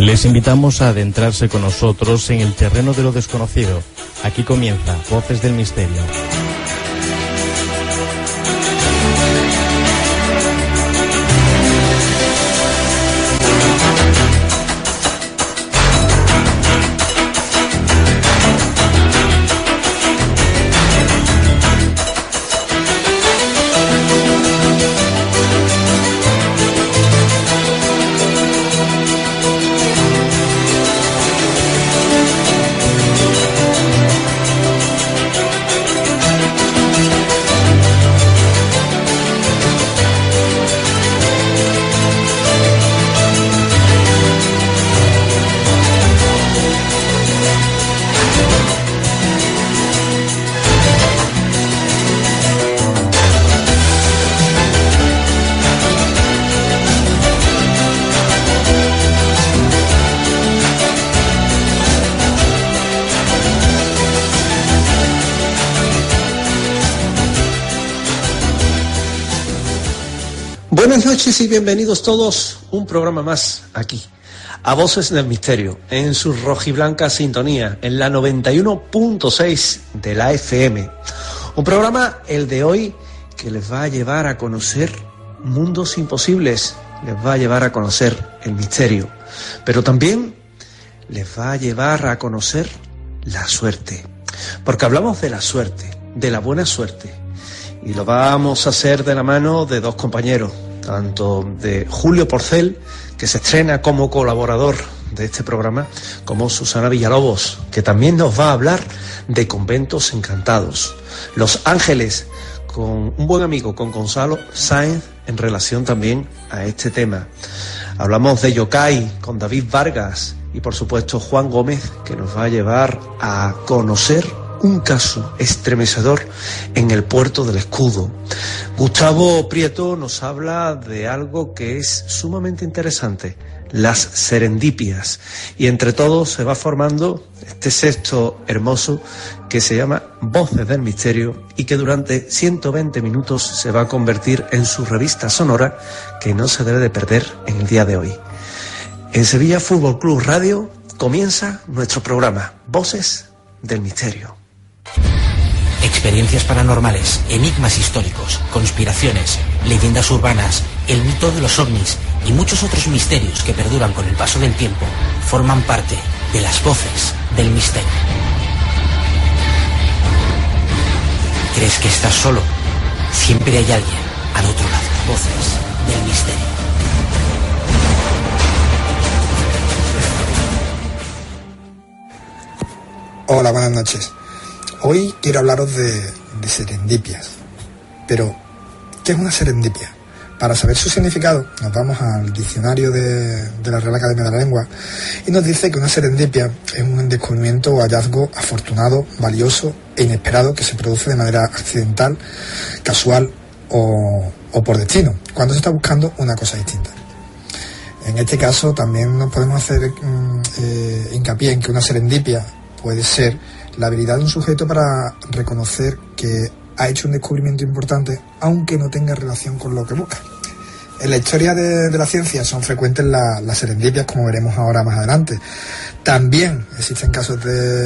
Les invitamos a adentrarse con nosotros en el terreno de lo desconocido. Aquí comienza Voces del Misterio. Buenas noches y bienvenidos todos, un programa más aquí, a Voces del Misterio, en su rojiblanca sintonía, en la 91.6 de la FM. Un programa, el de hoy, que les va a llevar a conocer mundos imposibles, les va a llevar a conocer el misterio, pero también les va a llevar a conocer la suerte, porque hablamos de la suerte, de la buena suerte, y lo vamos a hacer de la mano de dos compañeros, tanto de Julio Porcel, que se estrena como colaborador de este programa, como Susana Villalobos, que también nos va a hablar de conventos encantados. Los Ángeles, con un buen amigo, con Gonzalo Sáenz, en relación también a este tema. Hablamos de yokai con David Vargas y, por supuesto, Juan Gómez, que nos va a llevar a conocer un caso estremecedor en el Puerto del Escudo. Gustavo Prieto nos habla de algo que es sumamente interesante, las serendipias, y entre todos se va formando este sexto hermoso que se llama Voces del Misterio y que durante 120 minutos se va a convertir en su revista sonora que no se debe de perder en el día de hoy. En Sevilla Fútbol Club Radio comienza nuestro programa Voces del Misterio. Experiencias paranormales, enigmas históricos, conspiraciones, leyendas urbanas, el mito de los ovnis y muchos otros misterios que perduran con el paso del tiempo forman parte de las Voces del Misterio. ¿Crees que estás solo? Siempre hay alguien al otro lado. Voces del Misterio. Hola, buenas noches. Hoy quiero hablaros de serendipias. Pero, ¿qué es una serendipia? Para saber su significado, nos vamos al diccionario de la Real Academia de la Lengua y nos dice que una serendipia es un descubrimiento o hallazgo afortunado, valioso e inesperado que se produce de manera accidental, casual o por destino, cuando se está buscando una cosa distinta. En este caso también nos podemos hacer hincapié en que una serendipia puede ser la habilidad de un sujeto para reconocer que ha hecho un descubrimiento importante, aunque no tenga relación con lo que busca. En la historia de la ciencia son frecuentes las serendipias, como veremos ahora más adelante. También existen casos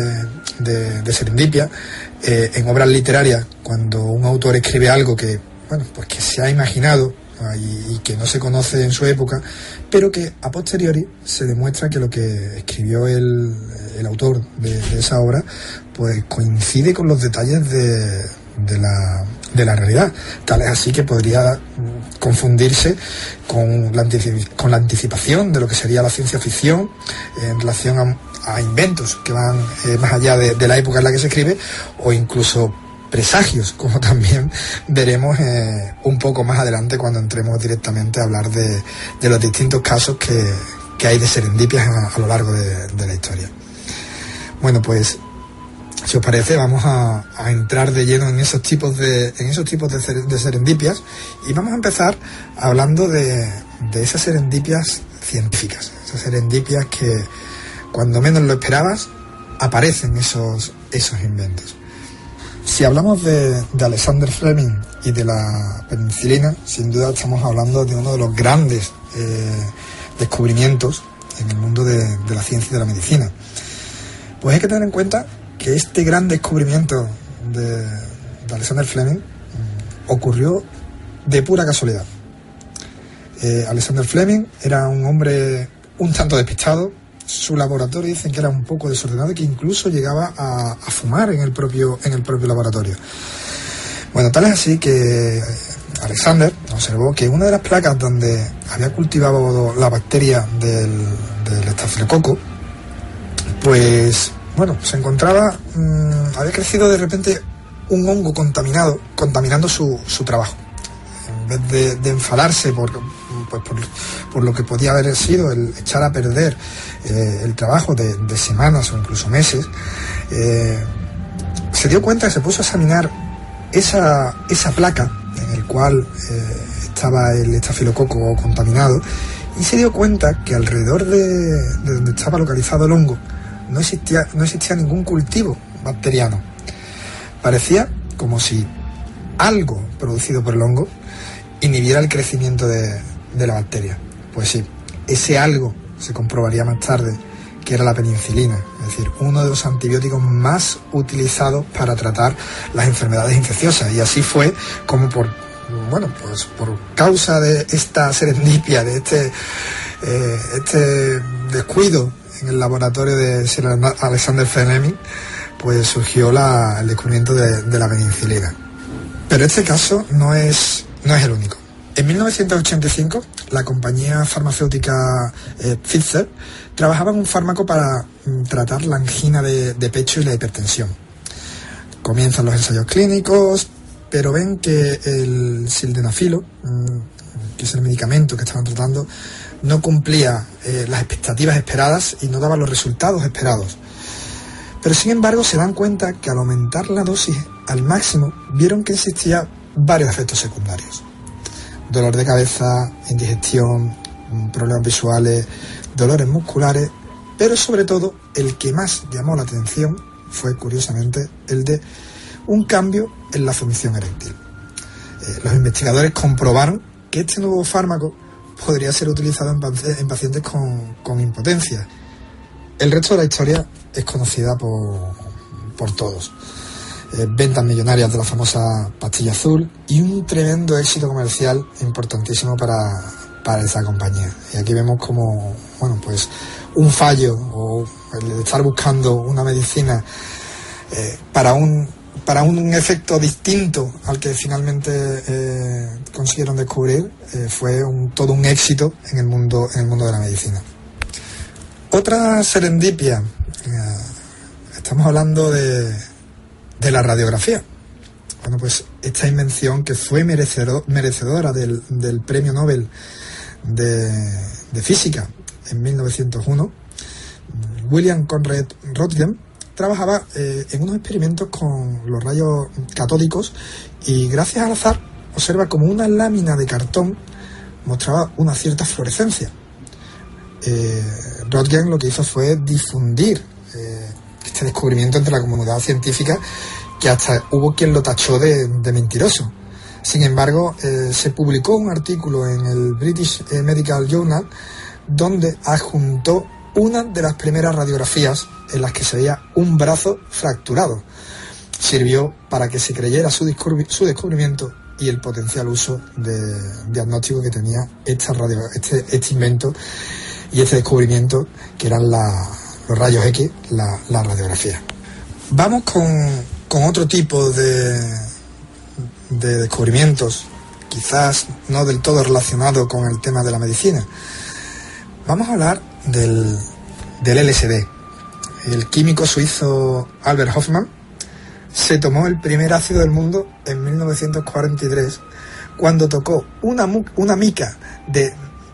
de serendipia en obras literarias, cuando un autor escribe algo que, pues que se ha imaginado y que no se conoce en su época, pero que a posteriori se demuestra que lo que escribió el autor de esa obra pues coincide con los detalles de la realidad. Tal es así que podría confundirse con la anticipación de lo que sería la ciencia ficción en relación a inventos que van más allá de la época en la que se escribe, o incluso presagios, como también veremos un poco más adelante cuando entremos directamente a hablar de los distintos casos que hay de serendipias a lo largo de la historia. Bueno, pues si os parece, vamos a entrar de lleno en esos tipos de serendipias, y vamos a empezar hablando de esas serendipias científicas, esas serendipias que cuando menos lo esperabas aparecen esos inventos. Si hablamos de Alexander Fleming y de la penicilina, sin duda estamos hablando de uno de los grandes descubrimientos en el mundo de la ciencia y de la medicina. Pues hay que tener en cuenta que este gran descubrimiento de Alexander Fleming ocurrió de pura casualidad. Alexander Fleming era un hombre un tanto despistado. Su laboratorio dicen que era un poco desordenado y que incluso llegaba a fumar en el propio laboratorio. Bueno, tal es así que Alexander observó que una de las placas donde había cultivado la bacteria del estafilococo, pues bueno, se encontraba, había crecido de repente un hongo contaminando su trabajo. En vez de enfadarse por lo que podía haber sido el echar a perder el trabajo de semanas o incluso meses, se dio cuenta, se puso a examinar esa placa en el cual estaba el estafilococo contaminado, y se dio cuenta que alrededor de donde estaba localizado el hongo no existía ningún cultivo bacteriano. Parecía como si algo producido por el hongo inhibiera el crecimiento de la bacteria. Pues sí, ese algo se comprobaría más tarde que era la penicilina, es decir, uno de los antibióticos más utilizados para tratar las enfermedades infecciosas. Y así fue como por causa de esta serendipia, de este descuido en el laboratorio de Sir Alexander Fleming, pues surgió el descubrimiento de la penicilina. Pero este caso no es el único. En 1985, la compañía farmacéutica Pfizer trabajaba en un fármaco para tratar la angina de pecho y la hipertensión. Comienzan los ensayos clínicos, pero ven que el sildenafilo, que es el medicamento que estaban tratando, no cumplía las expectativas esperadas y no daba los resultados esperados. Pero sin embargo se dan cuenta que al aumentar la dosis al máximo, vieron que existía varios efectos secundarios. Dolor de cabeza, indigestión, problemas visuales, dolores musculares, pero sobre todo el que más llamó la atención fue, curiosamente, el de un cambio en la función eréctil. Los investigadores comprobaron que este nuevo fármaco podría ser utilizado en pacientes con impotencia. El resto de la historia es conocida por todos. Ventas millonarias de la famosa pastilla azul y un tremendo éxito comercial importantísimo para esa compañía. Y aquí vemos como, pues un fallo o el de estar buscando una medicina para un efecto distinto al que finalmente consiguieron descubrir, fue todo un éxito en el mundo de la medicina. Otra serendipia, estamos hablando de la radiografía. Bueno, pues esta invención, que fue merecedora del premio Nobel de física en 1901, William Conrad Röntgen trabajaba en unos experimentos con los rayos catódicos y, gracias al azar, observa como una lámina de cartón mostraba una cierta fluorescencia. Röntgen lo que hizo fue difundir este descubrimiento entre la comunidad científica, que hasta hubo quien lo tachó de mentiroso. Sin embargo, se publicó un artículo en el British Medical Journal donde adjuntó una de las primeras radiografías en las que se veía un brazo fracturado. Sirvió para que se creyera su descubrimiento y el potencial uso de diagnóstico que tenía este invento y este descubrimiento, que eran los rayos X, la radiografía. Vamos con otro tipo de descubrimientos, quizás no del todo relacionado con el tema de la medicina. Vamos a hablar del LSD. El químico suizo Albert Hofmann se tomó el primer ácido del mundo en 1943, cuando tocó una mica de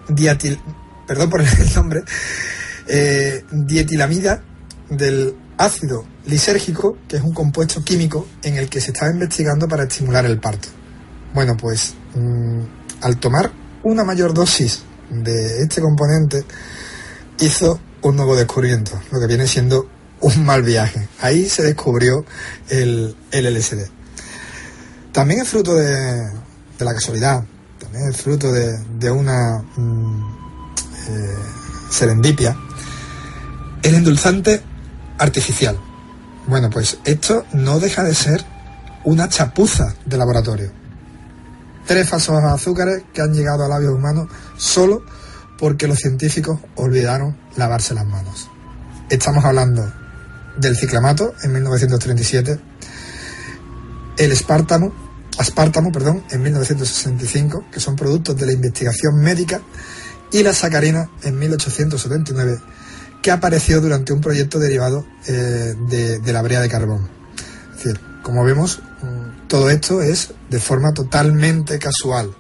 dietilamida del ácido lisérgico, que es un compuesto químico en el que se estaba investigando para estimular el parto. Bueno, pues al tomar una mayor dosis de este componente, hizo un nuevo descubrimiento, lo que viene siendo un mal viaje. Ahí se descubrió el LSD. También es fruto de la casualidad, también es fruto de una serendipia, el endulzante artificial. Bueno, pues esto no deja de ser una chapuza de laboratorio. 3 falsos azúcares que han llegado a labios humanos solo porque los científicos olvidaron lavarse las manos. Estamos hablando del ciclamato en 1937, el aspartamo, en 1965, que son productos de la investigación médica, y la sacarina en 1879, que apareció durante un proyecto derivado de la brea de carbón. Es decir, como vemos, todo esto es de forma totalmente casual.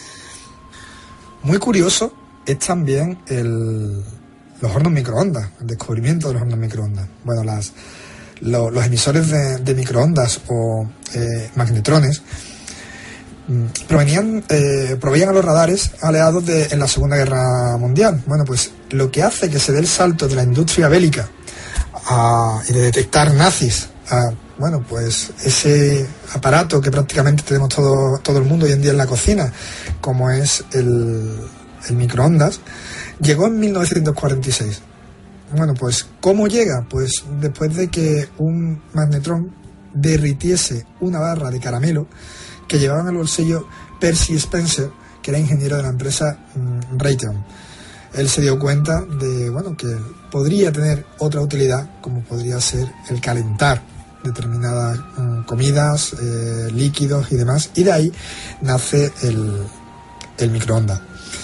Muy curioso es también los hornos microondas, el descubrimiento de los hornos microondas. Bueno, los emisores de microondas o magnetrones proveían a los radares aliados en la Segunda Guerra Mundial. Bueno, pues lo que hace que se dé el salto de la industria bélica y de detectar nazis a, bueno, pues ese aparato que prácticamente tenemos todo el mundo hoy en día en la cocina, como es el microondas, llegó en 1946. Bueno, pues ¿cómo llega? Pues después de que un magnetrón derritiese una barra de caramelo que llevaba en el bolsillo Percy Spencer, que era ingeniero de la empresa Raytheon. Él se dio cuenta de, bueno, que podría tener otra utilidad, como podría ser el calentar determinadas comidas, líquidos y demás, y de ahí nace el microondas.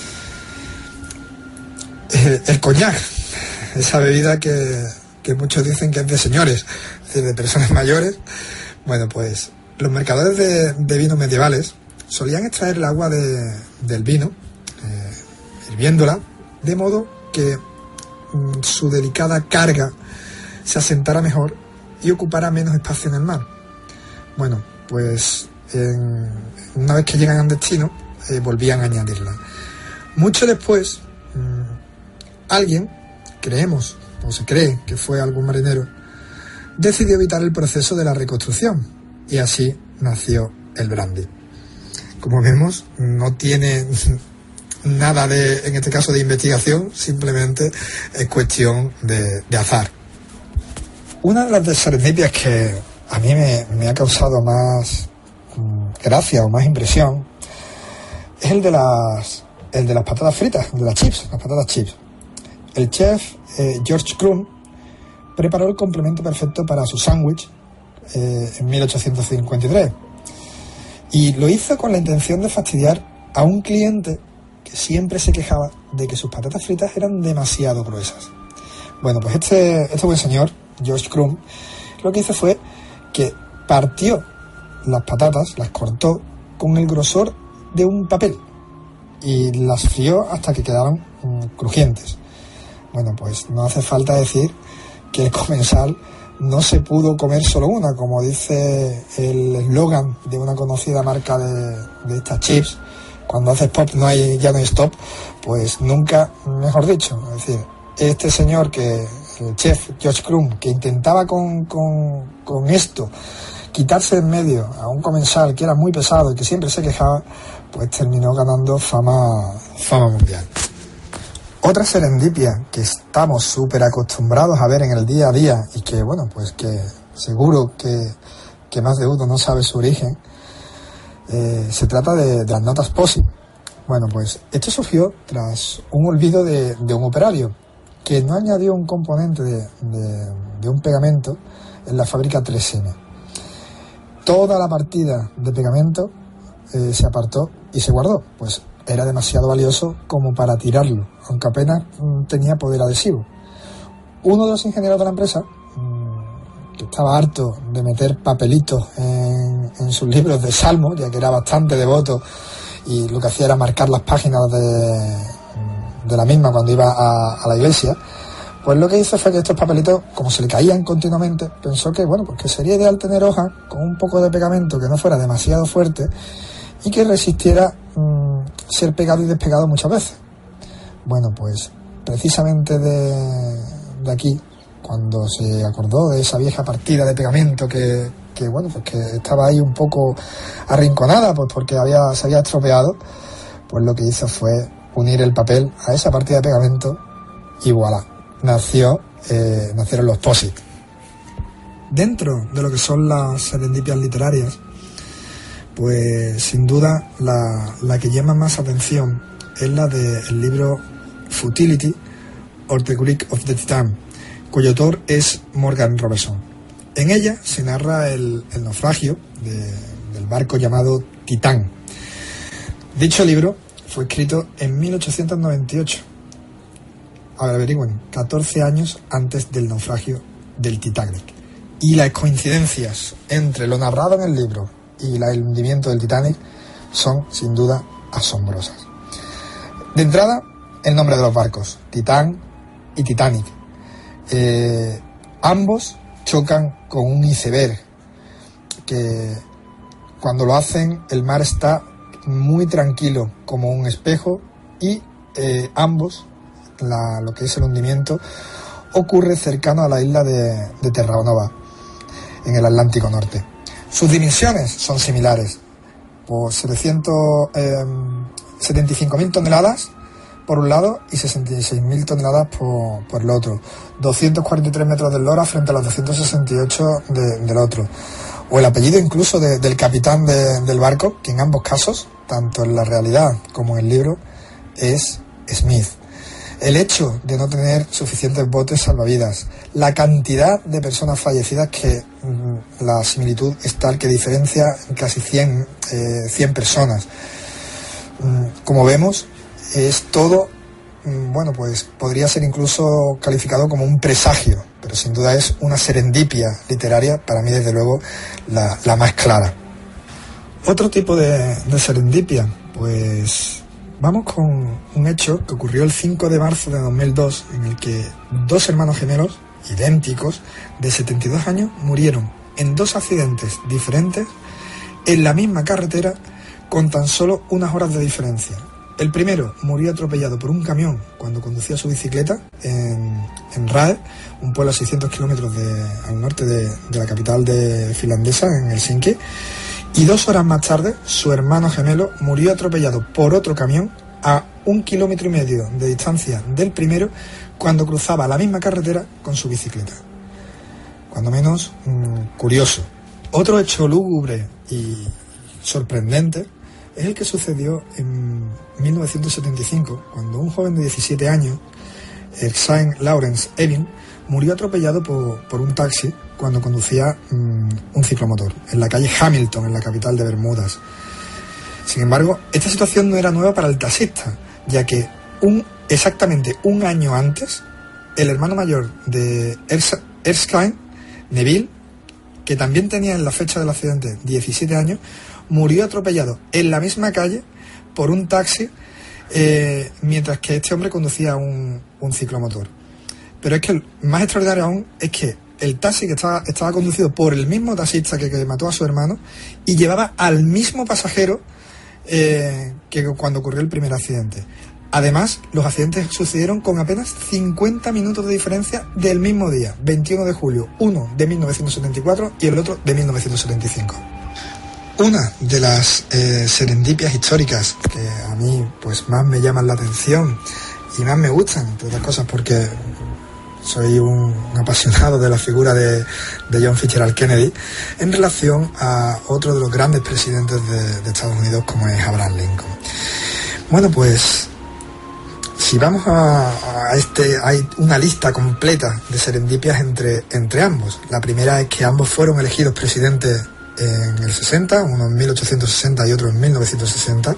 El coñac, esa bebida que muchos dicen que es de señores, es decir, de personas mayores. Bueno, pues los mercaderes de vinos medievales solían extraer el agua del vino, hirviéndola, de modo que su delicada carga se asentara mejor y ocupara menos espacio en el mar. Bueno, pues una vez que llegan al destino, volvían a añadirla. Mucho después, alguien, creemos, o se cree que fue algún marinero, decidió evitar el proceso de la reconstrucción, y así nació el brandy. Como vemos, no tiene nada en este caso de investigación, simplemente es cuestión de azar. Una de las serendipias que a mí me ha causado más gracia o más impresión es el de las patatas fritas, de las patatas chips. El chef George Crumb preparó el complemento perfecto para su sándwich en 1853, y lo hizo con la intención de fastidiar a un cliente que siempre se quejaba de que sus patatas fritas eran demasiado gruesas. Bueno, pues este buen señor, George Crumb, lo que hizo fue que partió las patatas, las cortó con el grosor de un papel y las frió hasta que quedaron crujientes. Bueno, pues no hace falta decir que el comensal no se pudo comer solo una, como dice el eslogan de una conocida marca de estas chips: cuando haces pop ya no hay stop. Pues nunca, mejor dicho. Es decir, este señor, el chef George Crumb, que intentaba con esto quitarse en medio a un comensal que era muy pesado y que siempre se quejaba, pues terminó ganando fama mundial. Otra serendipia que estamos súper acostumbrados a ver en el día a día y que, bueno, pues que seguro que más de uno no sabe su origen, se trata de las notas POSIT. Bueno, pues esto surgió tras un olvido de un operario que no añadió un componente de un pegamento en la fábrica 3M. Toda la partida de pegamento se apartó y se guardó, pues era demasiado valioso como para tirarlo, aunque apenas tenía poder adhesivo. Uno de los ingenieros de la empresa, que estaba harto de meter papelitos en sus libros de salmos, ya que era bastante devoto y lo que hacía era marcar las páginas de la misma cuando iba a la iglesia, pues lo que hizo fue que estos papelitos, como se le caían continuamente, pensó que, bueno, pues que sería ideal tener hojas con un poco de pegamento que no fuera demasiado fuerte y que resistiera ser pegado y despegado muchas veces. Bueno, pues precisamente de aquí, cuando se acordó de esa vieja partida de pegamento que bueno, pues que estaba ahí un poco arrinconada, pues porque se había estropeado, pues lo que hizo fue unir el papel a esa partida de pegamento y voilà, nacieron los POSIT. Dentro de lo que son las serendipias literarias, pues sin duda la que llama más atención es la del libro Futility or the Greek of the Titan, cuyo autor es Morgan Robertson. En ella se narra el naufragio del barco llamado Titán. Dicho libro fue escrito en 1898. A ver, averigüen, 14 años antes del naufragio del Titanic. Y las coincidencias entre lo narrado en el libro y el hundimiento del Titanic son, sin duda, asombrosas. De entrada, el nombre de los barcos, Titán y Titanic. Ambos chocan con un iceberg, que cuando lo hacen el mar está muy tranquilo como un espejo, y ambos, lo que es el hundimiento, ocurre cercano a la isla de Terranova, en el Atlántico Norte. Sus dimensiones son similares, por 775.000 toneladas por un lado y 66.000 toneladas por el otro. 243 metros de eslora frente a los 268 del otro. O el apellido incluso del capitán del barco, que en ambos casos, tanto en la realidad como en el libro, es Smith. El hecho de no tener suficientes botes salvavidas, la cantidad de personas fallecidas, que la similitud es tal que diferencia casi 100 personas. Como vemos, es todo, bueno, pues podría ser incluso calificado como un presagio, pero sin duda es una serendipia literaria, para mí desde luego la más clara. Otro tipo de serendipia, pues vamos con un hecho que ocurrió el 5 de marzo de 2002, en el que dos hermanos gemelos idénticos de 72 años murieron en dos accidentes diferentes en la misma carretera con tan solo unas horas de diferencia. El primero murió atropellado por un camión cuando conducía su bicicleta en Rae, un pueblo a 600 kilómetros al norte de la capital finlandesa, en Helsinki. Y 2 horas más tarde, su hermano gemelo murió atropellado por otro camión a 1,5 kilómetros de distancia del primero, cuando cruzaba la misma carretera con su bicicleta. Cuando menos curioso. Otro hecho lúgubre y sorprendente es el que sucedió en 1975, cuando un joven de 17 años, Erskine Lawrence Evin, murió atropellado por un taxi cuando conducía un ciclomotor en la calle Hamilton, en la capital de Bermudas. Sin embargo, esta situación no era nueva para el taxista, ya que exactamente un año antes, el hermano mayor de Erskine, Neville, que también tenía en la fecha del accidente 17 años, murió atropellado en la misma calle por un taxi, mientras que este hombre conducía un ciclomotor. Pero es que más extraordinario aún es que el taxi que estaba conducido por el mismo taxista que mató a su hermano, y llevaba al mismo pasajero que cuando ocurrió el primer accidente. Además, los accidentes sucedieron con apenas 50 minutos de diferencia del mismo día, 21 de julio, uno de 1974 y el otro de 1975. Una de las serendipias históricas que a mí pues más me llaman la atención y más me gustan, entre otras cosas porque soy un apasionado de la figura de John Fitzgerald Kennedy, en relación a otro de los grandes presidentes de Estados Unidos, como es Abraham Lincoln. Bueno, pues si vamos hay una lista completa de serendipias entre ambos. La primera es que ambos fueron elegidos presidentes en el 60, uno en 1860 y otro en 1960.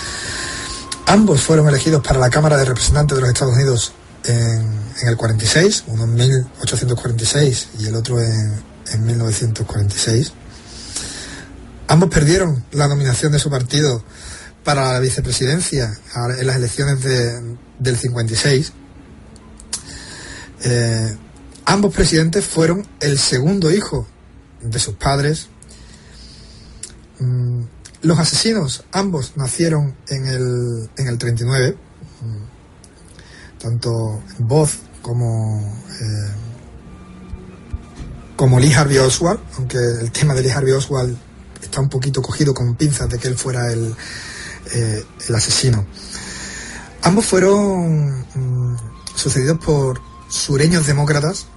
Ambos fueron elegidos para la Cámara de Representantes de los Estados Unidos en el 46, uno en 1846 y el otro en 1946. Ambos perdieron la nominación de su partido para la vicepresidencia en las elecciones del 56. Ambos presidentes fueron el segundo hijo de sus padres. Los asesinos, ambos nacieron en el 39, tanto Booth como Lee Harvey Oswald, aunque el tema de Lee Harvey Oswald está un poquito cogido con pinzas de que él fuera el asesino. Ambos fueron sucedidos por sureños demócratas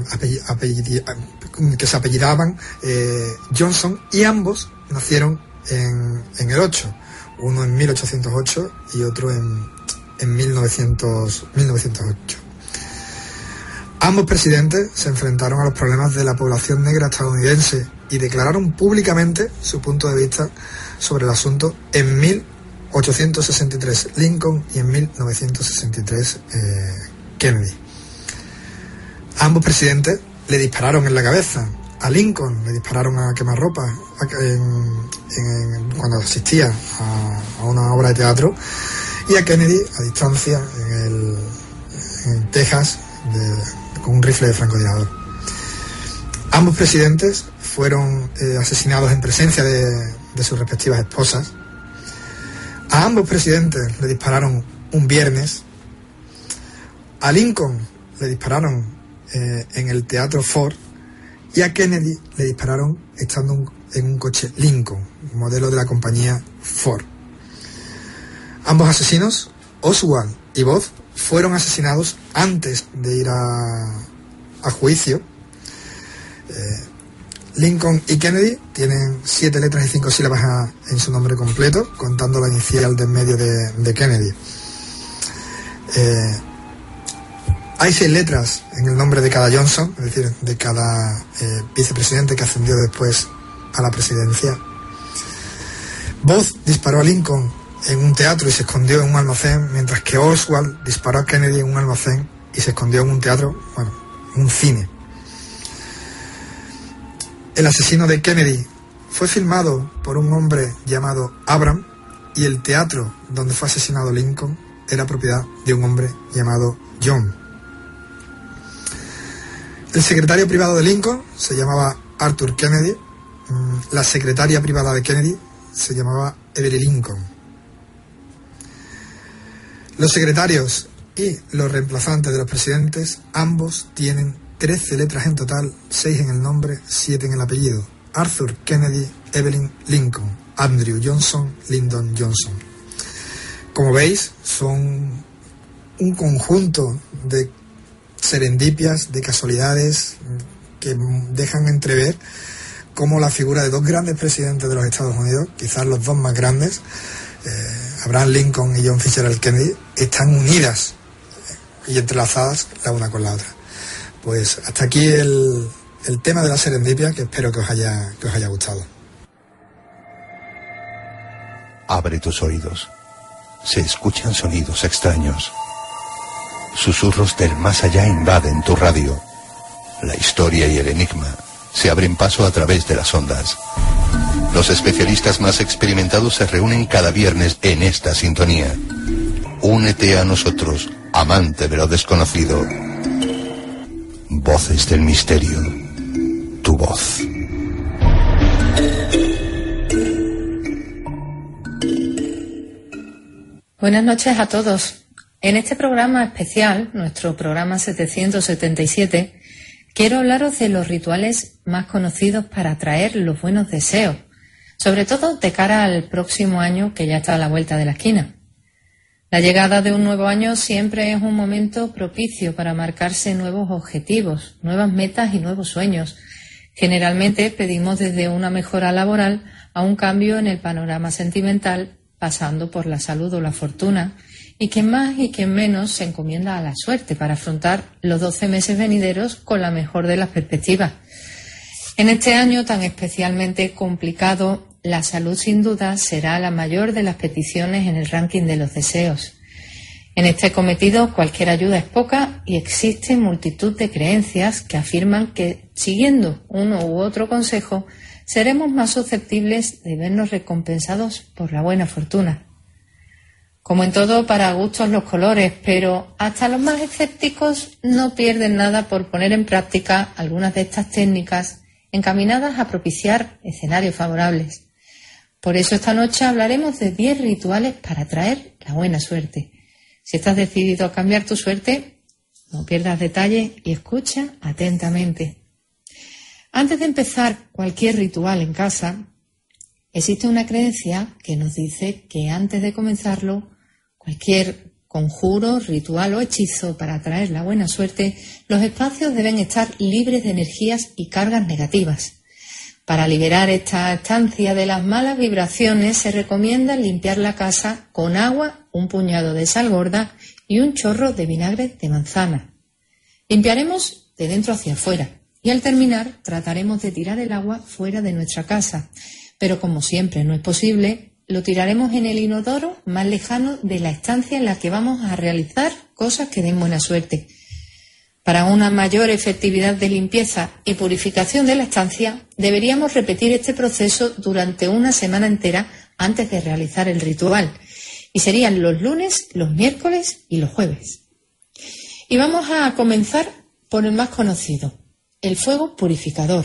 que se apellidaban Johnson, y ambos nacieron en el 8, uno en 1808 y otro en 1908. Ambos presidentes se enfrentaron a los problemas de la población negra estadounidense y declararon públicamente su punto de vista sobre el asunto en 1863 Lincoln y en 1963 Kennedy. Ambos presidentes le dispararon en la cabeza. A Lincoln le dispararon a quemarropa cuando asistía a una obra de teatro, y a Kennedy a distancia en Texas con un rifle de francotirador. Ambos presidentes fueron asesinados en presencia de sus respectivas esposas. A ambos presidentes le dispararon un viernes. A Lincoln le dispararon en el Teatro Ford, y a Kennedy le dispararon estando en un coche Lincoln, modelo de la compañía Ford. Ambos asesinos, Oswald y Booth, fueron asesinados antes de ir a juicio. Lincoln y Kennedy tienen 7 letras y 5 sílabas en su nombre completo, contando la inicial del medio de Kennedy. Hay 6 letras en el nombre de cada Johnson, es decir, de cada vicepresidente que ascendió después a la presidencia. Booth disparó a Lincoln en un teatro y se escondió en un almacén, mientras que Oswald disparó a Kennedy en un almacén y se escondió en un teatro, un cine. El asesino de Kennedy fue filmado por un hombre llamado Abram, y el teatro donde fue asesinado Lincoln era propiedad de un hombre llamado John. El secretario privado de Lincoln se llamaba Arthur Kennedy. La secretaria privada de Kennedy se llamaba Avery Lincoln. Los secretarios y los reemplazantes de los presidentes, ambos tienen 13 letras en total, 6 en el nombre, 7 en el apellido. Arthur Kennedy, Evelyn Lincoln, Andrew Johnson, Lyndon Johnson. Como veis, son un conjunto de serendipias, de casualidades que dejan entrever cómo la figura de 2 grandes presidentes de los Estados Unidos, quizás los 2 más grandes, Abraham Lincoln y John Fitzgerald Kennedy, están unidas y entrelazadas la una con la otra. Pues hasta aquí el tema de la serendipia, que espero que os haya gustado. Abre tus oídos. Se escuchan sonidos extraños. Susurros del más allá invaden tu radio. La historia y el enigma se abren paso a través de las ondas. Los especialistas más experimentados se reúnen cada viernes en esta sintonía. Únete a nosotros, amante de lo desconocido. Voces del misterio. Tu voz. Buenas noches a todos. En este programa especial, nuestro programa 777, quiero hablaros de los rituales más conocidos para atraer los buenos deseos, sobre todo de cara al próximo año que ya está a la vuelta de la esquina. La llegada de un nuevo año siempre es un momento propicio para marcarse nuevos objetivos, nuevas metas y nuevos sueños. Generalmente pedimos desde una mejora laboral a un cambio en el panorama sentimental, pasando por la salud o la fortuna, y quien más y quien menos se encomienda a la suerte para afrontar los 12 meses venideros con la mejor de las perspectivas. En este año tan especialmente complicado, la salud sin duda será la mayor de las peticiones en el ranking de los deseos. En este cometido cualquier ayuda es poca y existe multitud de creencias que afirman que, siguiendo uno u otro consejo, seremos más susceptibles de vernos recompensados por la buena fortuna. Como en todo, para gustos los colores, pero hasta los más escépticos no pierden nada por poner en práctica algunas de estas técnicas encaminadas a propiciar escenarios favorables. Por eso esta noche hablaremos de 10 rituales para atraer la buena suerte. Si estás decidido a cambiar tu suerte, no pierdas detalle y escucha atentamente. Antes de empezar cualquier ritual en casa, existe una creencia que nos dice que antes de comenzarlo, cualquier conjuro, ritual o hechizo para atraer la buena suerte, los espacios deben estar libres de energías y cargas negativas. Para liberar esta estancia de las malas vibraciones se recomienda limpiar la casa con agua, un puñado de sal gorda y un chorro de vinagre de manzana. Limpiaremos de dentro hacia afuera y al terminar trataremos de tirar el agua fuera de nuestra casa, pero como siempre no es posible, lo tiraremos en el inodoro más lejano de la estancia en la que vamos a realizar cosas que den buena suerte. Para una mayor efectividad de limpieza y purificación de la estancia, deberíamos repetir este proceso durante una semana entera antes de realizar el ritual, y serían los lunes, los miércoles y los jueves. Y vamos a comenzar por el más conocido, el fuego purificador.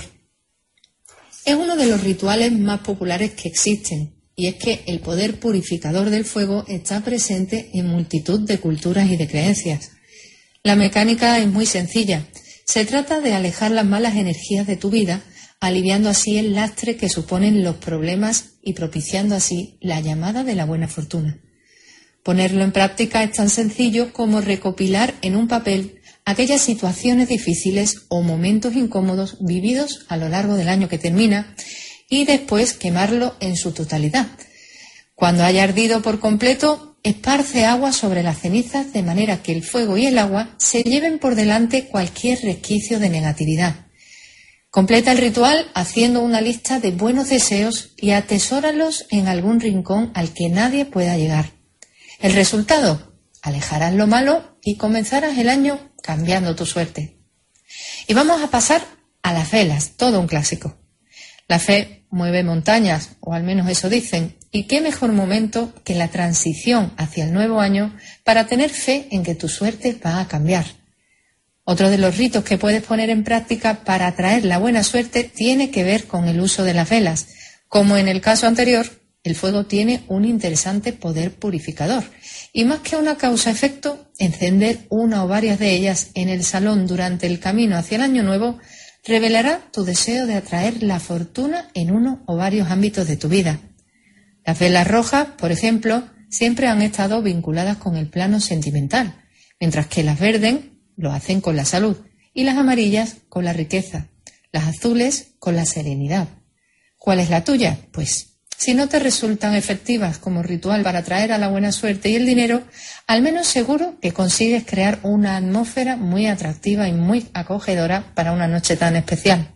Es uno de los rituales más populares que existen, y es que el poder purificador del fuego está presente en multitud de culturas y de creencias. La mecánica es muy sencilla. Se trata de alejar las malas energías de tu vida, aliviando así el lastre que suponen los problemas y propiciando así la llamada de la buena fortuna. Ponerlo en práctica es tan sencillo como recopilar en un papel aquellas situaciones difíciles o momentos incómodos vividos a lo largo del año que termina y después quemarlo en su totalidad. Cuando haya ardido por completo, esparce agua sobre las cenizas de manera que el fuego y el agua se lleven por delante cualquier resquicio de negatividad. Completa el ritual haciendo una lista de buenos deseos y atesóralos en algún rincón al que nadie pueda llegar. El resultado: alejarás lo malo y comenzarás el año cambiando tu suerte. Y vamos a pasar a las velas, todo un clásico. La fe mueve montañas, o al menos eso dicen, y qué mejor momento que la transición hacia el nuevo año para tener fe en que tu suerte va a cambiar. Otro de los ritos que puedes poner en práctica para atraer la buena suerte tiene que ver con el uso de las velas. Como en el caso anterior, el fuego tiene un interesante poder purificador, y más que una causa-efecto, encender una o varias de ellas en el salón durante el camino hacia el año nuevo revelará tu deseo de atraer la fortuna en uno o varios ámbitos de tu vida. Las velas rojas, por ejemplo, siempre han estado vinculadas con el plano sentimental, mientras que las verdes lo hacen con la salud y las amarillas con la riqueza, las azules con la serenidad. ¿Cuál es la tuya? Pues, si no te resultan efectivas como ritual para atraer a la buena suerte y el dinero, al menos seguro que consigues crear una atmósfera muy atractiva y muy acogedora para una noche tan especial.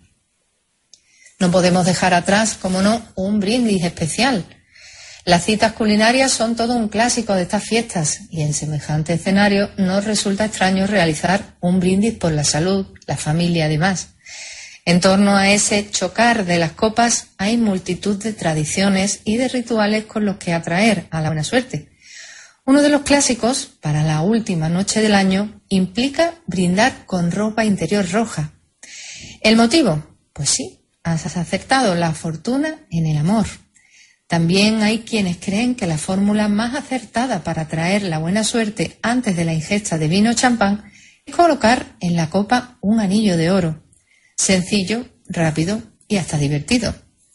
No podemos dejar atrás, como no, un brindis especial. Las citas culinarias son todo un clásico de estas fiestas y en semejante escenario no resulta extraño realizar un brindis por la salud, la familia y demás. En torno a ese chocar de las copas hay multitud de tradiciones y de rituales con los que atraer a la buena suerte. Uno de los clásicos, para la última noche del año, implica brindar con ropa interior roja. ¿El motivo? Pues sí, has acertado, la fortuna en el amor. También hay quienes creen que la fórmula más acertada para atraer la buena suerte antes de la ingesta de vino o champán es colocar en la copa un anillo de oro. Sencillo, rápido y hasta divertido.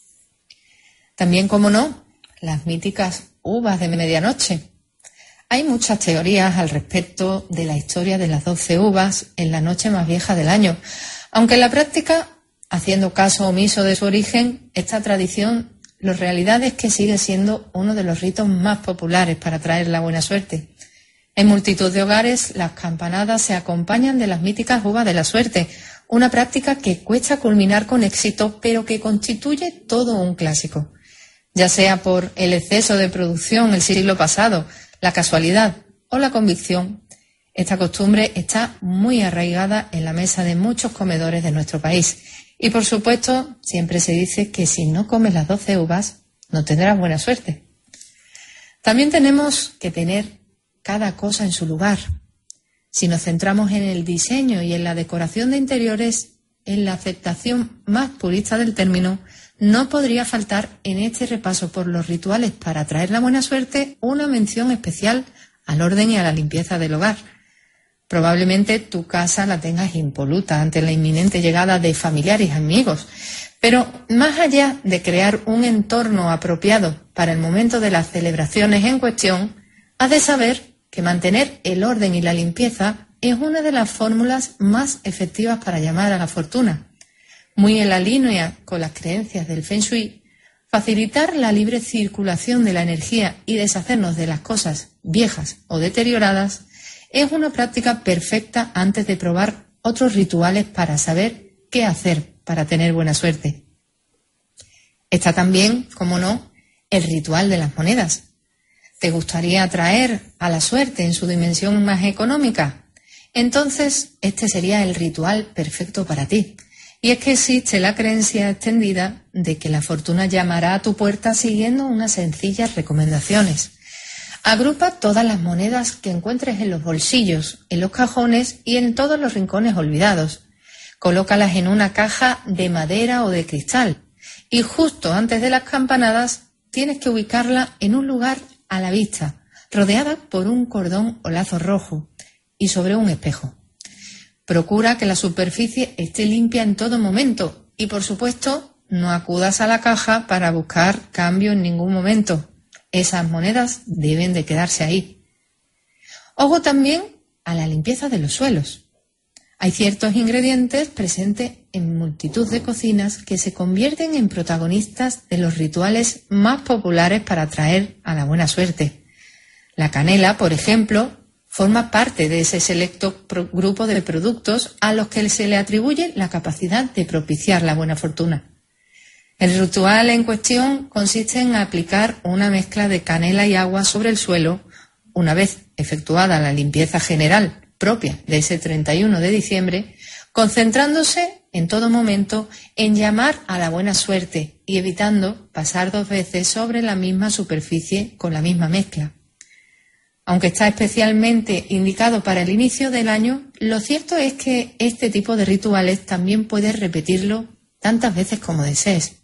También, como no, las míticas uvas de medianoche. Hay muchas teorías al respecto de la historia de las 12 uvas en la noche más vieja del año, aunque en la práctica, haciendo caso omiso de su origen, esta tradición, la realidad es que sigue siendo uno de los ritos más populares para traer la buena suerte. En multitud de hogares, las campanadas se acompañan de las míticas uvas de la suerte, una práctica que cuesta culminar con éxito, pero que constituye todo un clásico. Ya sea por el exceso de producción el siglo pasado, la casualidad o la convicción, esta costumbre está muy arraigada en la mesa de muchos comedores de nuestro país. Y por supuesto, siempre se dice que si no comes las 12 uvas, no tendrás buena suerte. También tenemos que tener cada cosa en su lugar. Si nos centramos en el diseño y en la decoración de interiores, en la aceptación más purista del término, no podría faltar en este repaso por los rituales para atraer la buena suerte una mención especial al orden y a la limpieza del hogar. Probablemente tu casa la tengas impoluta ante la inminente llegada de familiares y amigos, pero más allá de crear un entorno apropiado para el momento de las celebraciones en cuestión, has de saber que mantener el orden y la limpieza es una de las fórmulas más efectivas para llamar a la fortuna. Muy en la línea con las creencias del Feng Shui, facilitar la libre circulación de la energía y deshacernos de las cosas viejas o deterioradas es una práctica perfecta antes de probar otros rituales para saber qué hacer para tener buena suerte. Está también, como no, el ritual de las monedas. ¿Te gustaría atraer a la suerte en su dimensión más económica? Entonces, este sería el ritual perfecto para ti. Y es que existe la creencia extendida de que la fortuna llamará a tu puerta siguiendo unas sencillas recomendaciones. Agrupa todas las monedas que encuentres en los bolsillos, en los cajones y en todos los rincones olvidados. Colócalas en una caja de madera o de cristal y justo antes de las campanadas tienes que ubicarla en un lugar a la vista, rodeada por un cordón o lazo rojo y sobre un espejo. Procura que la superficie esté limpia en todo momento y, por supuesto, no acudas a la caja para buscar cambio en ningún momento. Esas monedas deben de quedarse ahí. Ojo también a la limpieza de los suelos. Hay ciertos ingredientes presentes en multitud de cocinas que se convierten en protagonistas de los rituales más populares para atraer a la buena suerte. La canela, por ejemplo, forma parte de ese selecto grupo de productos a los que se le atribuye la capacidad de propiciar la buena fortuna. El ritual en cuestión consiste en aplicar una mezcla de canela y agua sobre el suelo una vez efectuada la limpieza general propia de ese 31 de diciembre, concentrándose en todo momento en llamar a la buena suerte y evitando pasar 2 veces sobre la misma superficie con la misma mezcla. Aunque está especialmente indicado para el inicio del año, lo cierto es que este tipo de rituales también puedes repetirlo tantas veces como desees.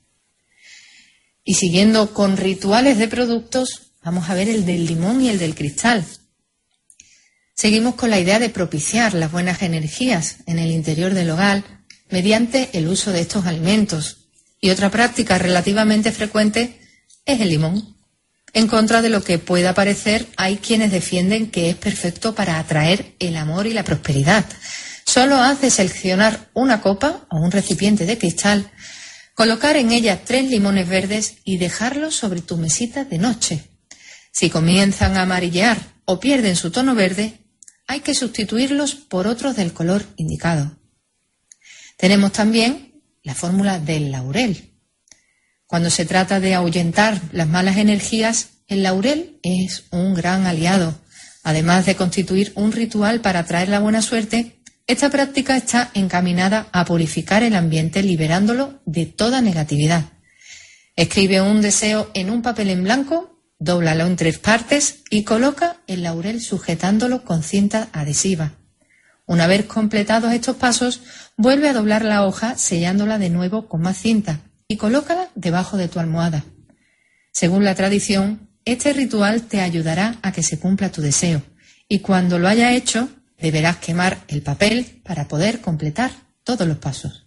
Y siguiendo con rituales de productos, vamos a ver el del limón y el del cristal. Seguimos con la idea de propiciar las buenas energías en el interior del hogar mediante el uso de estos alimentos. Y otra práctica relativamente frecuente es el limón. En contra de lo que pueda parecer, hay quienes defienden que es perfecto para atraer el amor y la prosperidad. Solo has de seleccionar una copa o un recipiente de cristal, colocar en ella 3 limones verdes y dejarlos sobre tu mesita de noche. Si comienzan a amarillear o pierden su tono verde, hay que sustituirlos por otros del color indicado. Tenemos también la fórmula del laurel. Cuando se trata de ahuyentar las malas energías, el laurel es un gran aliado. Además de constituir un ritual para atraer la buena suerte, esta práctica está encaminada a purificar el ambiente liberándolo de toda negatividad. Escribe un deseo en un papel en blanco, dóblalo en 3 partes y coloca el laurel sujetándolo con cinta adhesiva. Una vez completados estos pasos, vuelve a doblar la hoja sellándola de nuevo con más cinta y colócala debajo de tu almohada. Según la tradición, este ritual te ayudará a que se cumpla tu deseo y cuando lo haya hecho, deberás quemar el papel para poder completar todos los pasos.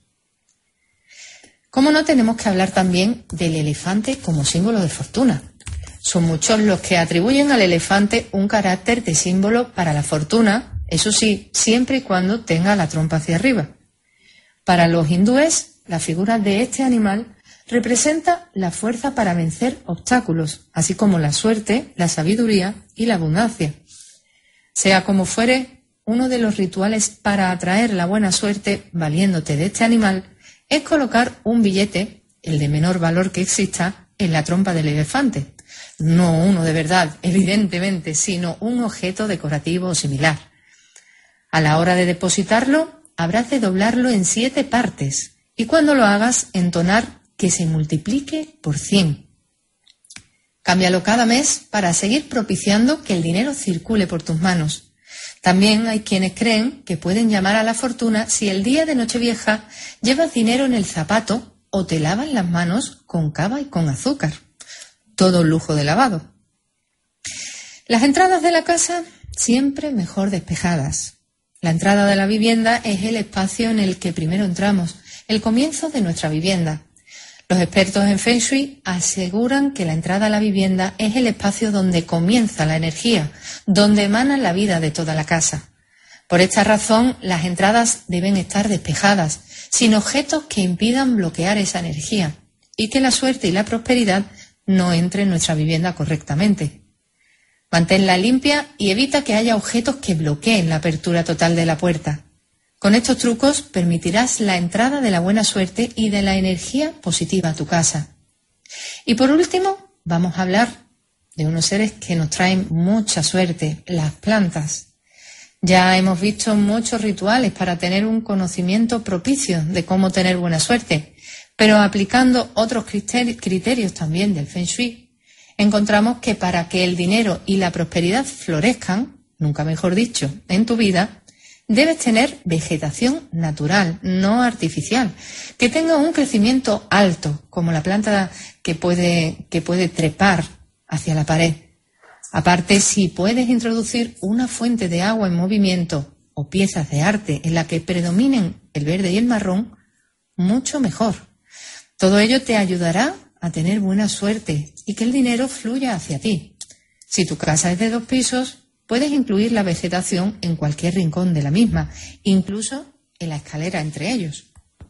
¿Cómo no tenemos que hablar también del elefante como símbolo de fortuna? Son muchos los que atribuyen al elefante un carácter de símbolo para la fortuna, eso sí, siempre y cuando tenga la trompa hacia arriba. Para los hindúes, la figura de este animal representa la fuerza para vencer obstáculos, así como la suerte, la sabiduría y la abundancia. Sea como fuere, uno de los rituales para atraer la buena suerte valiéndote de este animal es colocar un billete, el de menor valor que exista, en la trompa del elefante. No uno de verdad, evidentemente, sino un objeto decorativo o similar. A la hora de depositarlo, habrás de doblarlo en 7 partes y cuando lo hagas, entonar que se multiplique por 100. Cámbialo cada mes para seguir propiciando que el dinero circule por tus manos. También hay quienes creen que pueden llamar a la fortuna si el día de Nochevieja llevas dinero en el zapato o te lavas las manos con cava y con azúcar. Todo lujo de lavado. Las entradas de la casa siempre mejor despejadas. La entrada de la vivienda es el espacio en el que primero entramos, el comienzo de nuestra vivienda. Los expertos en Feng Shui aseguran que la entrada a la vivienda es el espacio donde comienza la energía, donde emana la vida de toda la casa. Por esta razón, las entradas deben estar despejadas, sin objetos que impidan bloquear esa energía, y que la suerte y la prosperidad no entren en nuestra vivienda correctamente. Manténla limpia y evita que haya objetos que bloqueen la apertura total de la puerta. Con estos trucos permitirás la entrada de la buena suerte y de la energía positiva a tu casa. Y por último, vamos a hablar de unos seres que nos traen mucha suerte, las plantas. Ya hemos visto muchos rituales para tener un conocimiento propicio de cómo tener buena suerte, pero aplicando otros criterios también del Feng Shui, encontramos que para que el dinero y la prosperidad florezcan, nunca mejor dicho, en tu vida, debes tener vegetación natural, no artificial, que tenga un crecimiento alto, como la planta que puede trepar hacia la pared. Aparte, si puedes introducir una fuente de agua en movimiento o piezas de arte en la que predominen el verde y el marrón, mucho mejor. Todo ello te ayudará a tener buena suerte y que el dinero fluya hacia ti. Si tu casa es de 2 pisos, puedes incluir la vegetación en cualquier rincón de la misma, incluso en la escalera entre ellos.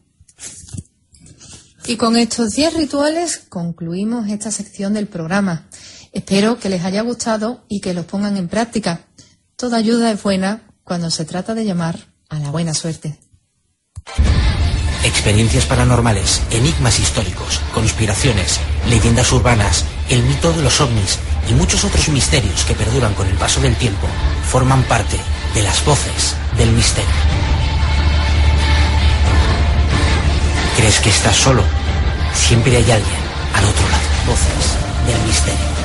Y con estos 10 rituales concluimos esta sección del programa. Espero que les haya gustado y que los pongan en práctica. Toda ayuda es buena cuando se trata de llamar a la buena suerte. Experiencias paranormales, enigmas históricos, conspiraciones, leyendas urbanas, el mito de los ovnis y muchos otros misterios que perduran con el paso del tiempo forman parte de las voces del misterio. ¿Crees que estás solo? Siempre hay alguien al otro lado. Voces del misterio.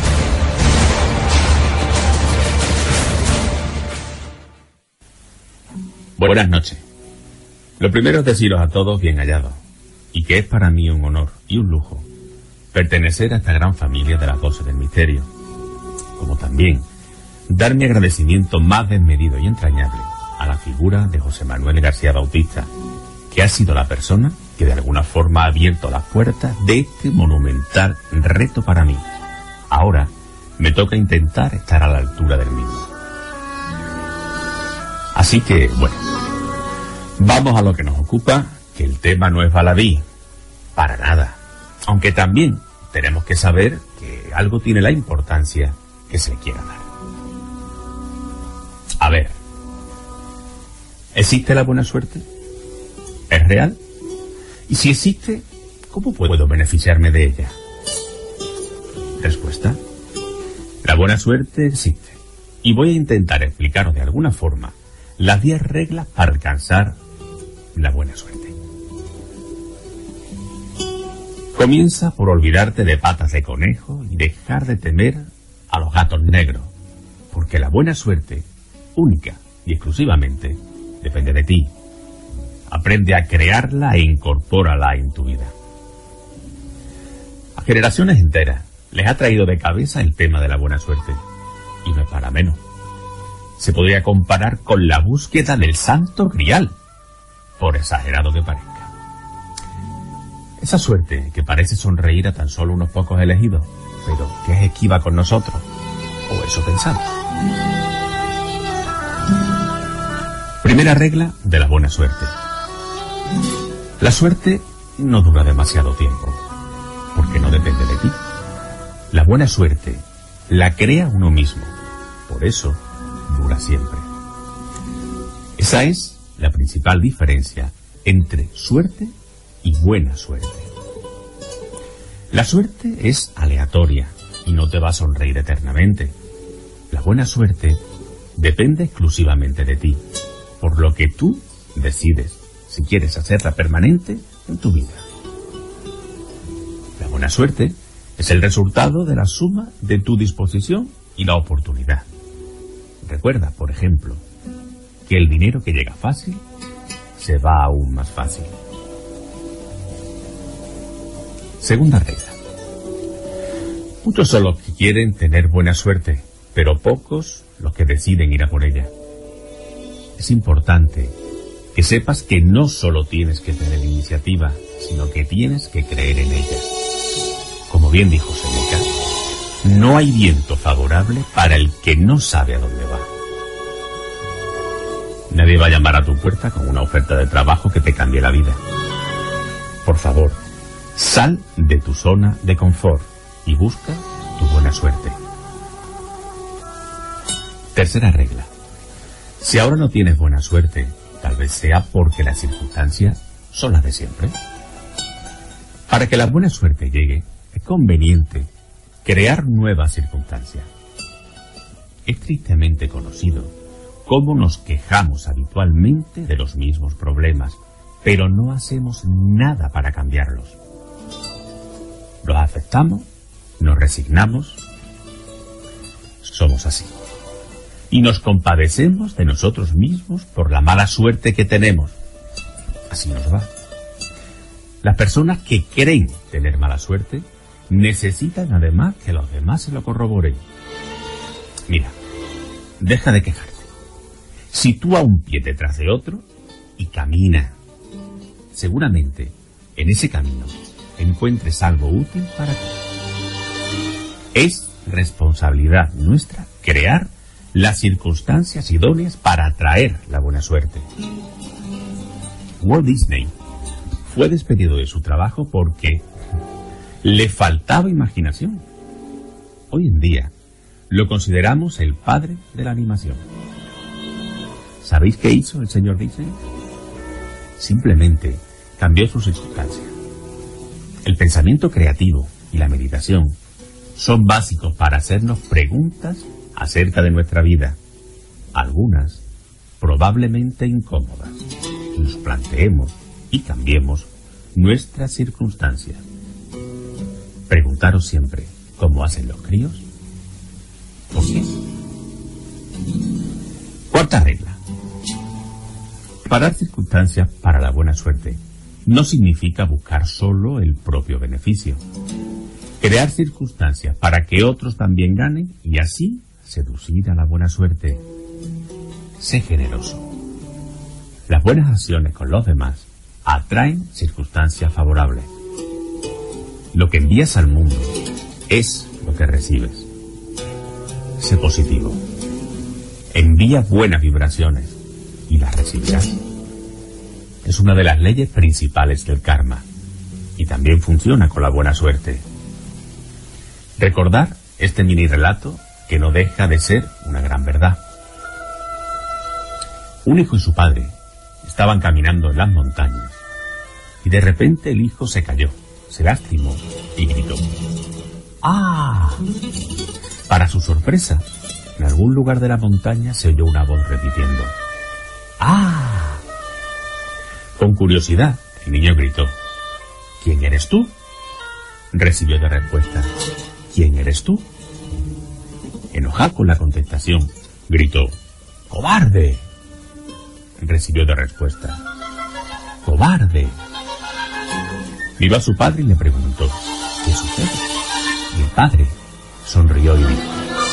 Buenas noches. Lo primero es deciros a todos bien hallados, y que es para mí un honor y un lujo pertenecer a esta gran familia de las voces del misterio, como también dar mi agradecimiento más desmedido y entrañable a la figura de José Manuel García Bautista, que ha sido la persona que de alguna forma ha abierto las puertas de este monumental reto para mí. Ahora me toca intentar estar a la altura del mismo. Así que, bueno, vamos a lo que nos ocupa, que el tema no es baladí, para nada. Aunque también tenemos que saber que algo tiene la importancia que se le quiera dar. A ver, ¿existe la buena suerte? ¿Es real? Y si existe, ¿cómo puedo beneficiarme de ella? Respuesta: la buena suerte existe. Y voy a intentar explicaros de alguna forma las 10 reglas para alcanzar la buena suerte. Comienza por olvidarte de patas de conejo y dejar de temer a los gatos negros, porque la buena suerte, única y exclusivamente, depende de ti. Aprende a crearla e incorpórala en tu vida. A generaciones enteras les ha traído de cabeza el tema de la buena suerte, y no es para menos. Se podría comparar con la búsqueda del santo grial, por exagerado que parezca. Esa suerte que parece sonreír a tan solo unos pocos elegidos, pero que es esquiva con nosotros, o eso pensamos. Primera regla de la buena suerte. La suerte no dura demasiado tiempo, porque no depende de ti. La buena suerte la crea uno mismo, por eso dura siempre. Esa es la principal diferencia entre suerte y buena suerte. La suerte es aleatoria y no te va a sonreír eternamente. La buena suerte depende exclusivamente de ti, por lo que tú decides si quieres hacerla permanente en tu vida. La buena suerte es el resultado de la suma de tu disposición y la oportunidad. Recuerda, por ejemplo, que el dinero que llega fácil se va aún más fácil. Segunda regla. Muchos son los que quieren tener buena suerte, pero pocos los que deciden ir a por ella. Es importante Que sepas que no solo tienes que tener iniciativa, sino que tienes que creer en ella. Como bien dijo Seneca, no hay viento favorable para el que no sabe a dónde va. Nadie va a llamar a tu puerta con una oferta de trabajo que te cambie la vida. Por favor, sal de tu zona de confort y busca tu buena suerte. Tercera regla. Si ahora no tienes buena suerte, tal vez sea porque las circunstancias son las de siempre. Para que la buena suerte llegue, es conveniente crear nuevas circunstancias. Es tristemente conocido cómo nos quejamos habitualmente de los mismos problemas, pero no hacemos nada para cambiarlos. Los aceptamos, nos resignamos, somos así. Y nos compadecemos de nosotros mismos por la mala suerte que tenemos. Así nos va. Las personas que creen tener mala suerte necesitan además que los demás se lo corroboren. Mira, deja de quejarte. Sitúa un pie detrás de otro y camina. Seguramente en ese camino encuentres algo útil para ti. Es responsabilidad nuestra crear las circunstancias idóneas para atraer la buena suerte. Walt Disney fue despedido de su trabajo porque le faltaba imaginación. Hoy en día lo consideramos el padre de la animación. ¿Sabéis qué hizo el señor Disney? Simplemente cambió sus circunstancias. El pensamiento creativo y la meditación son básicos para hacernos preguntas acerca de nuestra vida, algunas probablemente incómodas. Nos planteemos y cambiemos nuestras circunstancias. Preguntaros siempre cómo hacen los críos. ¿Por qué? Cuarta regla. Preparar circunstancias para la buena suerte no significa buscar solo el propio beneficio. Crear circunstancias para que otros también ganen y así seducir a la buena suerte. Sé generoso. Las buenas acciones con los demás atraen circunstancias favorables. Lo que envías al mundo es lo que recibes. Sé positivo. Envía buenas vibraciones y las recibirás. Es una de las leyes principales del karma y también funciona con la buena suerte. Recordar este mini relato que no deja de ser una gran verdad. Un hijo y su padre estaban caminando en las montañas y de repente el hijo se cayó, se lastimó y gritó. ¡Ah! Para su sorpresa, en algún lugar de la montaña se oyó una voz repitiendo. ¡Ah! Con curiosidad, el niño gritó. ¿Quién eres tú? Recibió de respuesta. ¿Quién eres tú? Enojado con la contestación, gritó. ¡Cobarde! Recibió de respuesta. ¡Cobarde! Vio a su padre y le preguntó. ¿Qué sucede? Y el padre sonrió y dijo.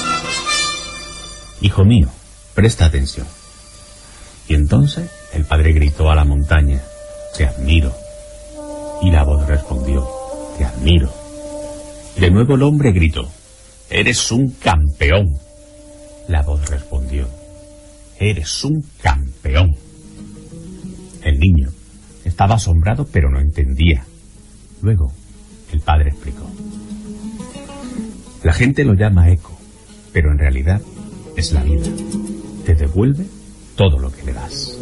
Hijo mío, presta atención. Y entonces el padre gritó a la montaña. Te admiro. Y la voz respondió. Te admiro. De nuevo el hombre gritó. Eres un campeón. La voz respondió. Eres un campeón. El niño estaba asombrado pero no entendía. Luego el padre explicó. La gente lo llama eco, pero en realidad es la vida. Te devuelve todo lo que le das.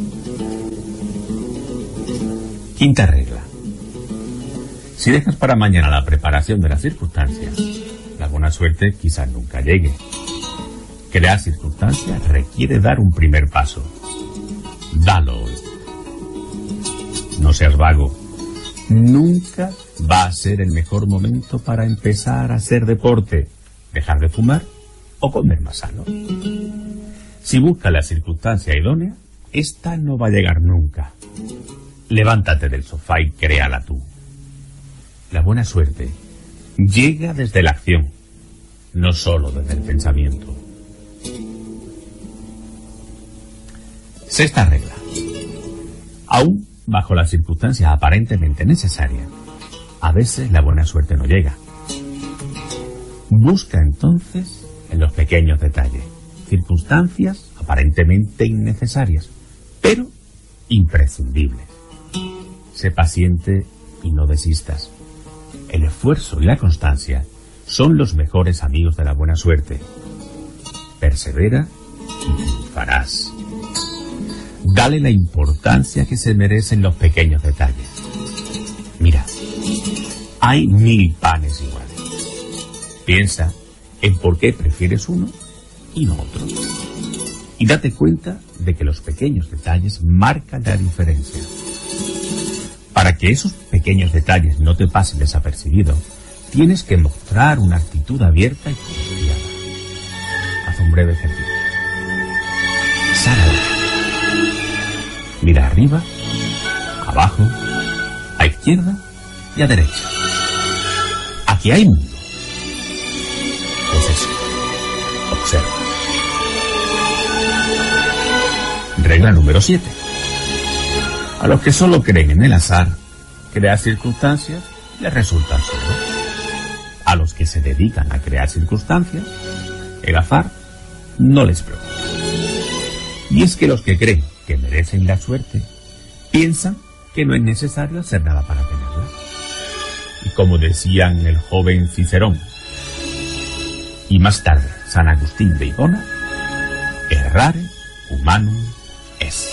Quinta regla. Si dejas para mañana la preparación de las circunstancias, la buena suerte quizás nunca llegue. Crear circunstancias requiere dar un primer paso. Dalo hoy. No seas vago. Nunca va a ser el mejor momento para empezar a hacer deporte, dejar de fumar o comer más sano. Si buscas la circunstancia idónea, esta no va a llegar nunca. Levántate del sofá y créala tú. La buena suerte llega desde la acción, no solo desde el pensamiento. Sexta regla. Aún bajo las circunstancias aparentemente necesarias, a veces la buena suerte no llega. Busca entonces en los pequeños detalles, circunstancias aparentemente innecesarias, pero imprescindibles. Sé paciente y no desistas. El esfuerzo y la constancia son los mejores amigos de la buena suerte. Persevera y triunfarás. Dale la importancia que se merecen los pequeños detalles. Mira, hay 1000 panes iguales. Piensa en por qué prefieres uno y no otro. Y date cuenta de que los pequeños detalles marcan la diferencia. Para que esos pequeños detalles no te pasen desapercibidos, tienes que mostrar una actitud abierta y confiada. Haz un breve ejercicio. Sal a la calle. Mira arriba, abajo, a izquierda y a derecha. Aquí hay mundo. Pues eso, observa. Regla número 7. A los que solo creen en el azar, crear circunstancias les resulta absurdo. A los que se dedican a crear circunstancias, el azar no les preocupa. Y es que los que creen que merecen la suerte, piensan que no es necesario hacer nada para tenerla. Y como decían el joven Cicerón, y más tarde San Agustín de Hipona, errare humanum est.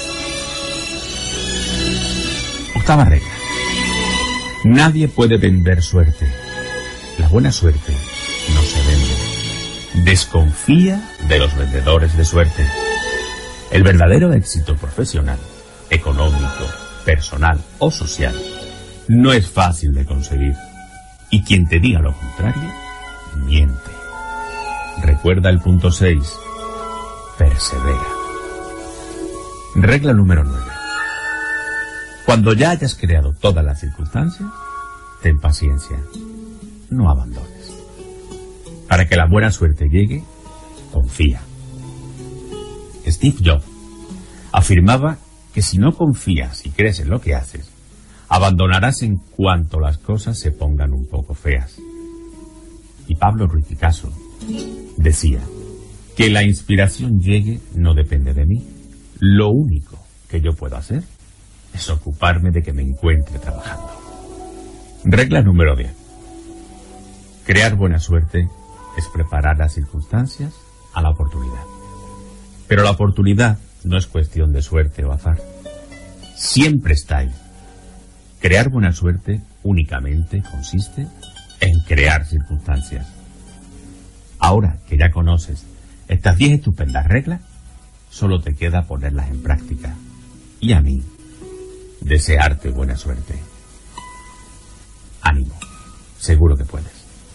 Octava regla. Nadie puede vender suerte. La buena suerte no se vende. Desconfía de los vendedores de suerte. El verdadero éxito profesional, económico, personal o social no es fácil de conseguir. Y quien te diga lo contrario, miente. Recuerda el punto 6. Persevera. Regla número 9. Cuando ya hayas creado todas las circunstancias, ten paciencia. No abandones. Para que la buena suerte llegue, confía. Steve Jobs afirmaba que si no confías y crees en lo que haces, abandonarás en cuanto las cosas se pongan un poco feas. Y Pablo Ruiz Picasso decía que la inspiración llegue no depende de mí. Lo único que yo puedo hacer es ocuparme de que me encuentre trabajando. Regla número 10. Crear buena suerte es preparar las circunstancias a la oportunidad. Pero la oportunidad no es cuestión de suerte o azar. Siempre está ahí. Crear buena suerte únicamente consiste en crear circunstancias. Ahora que ya conoces estas 10 estupendas reglas, solo te queda ponerlas en práctica. Y a mí, desearte buena suerte. Ánimo, seguro que puedes.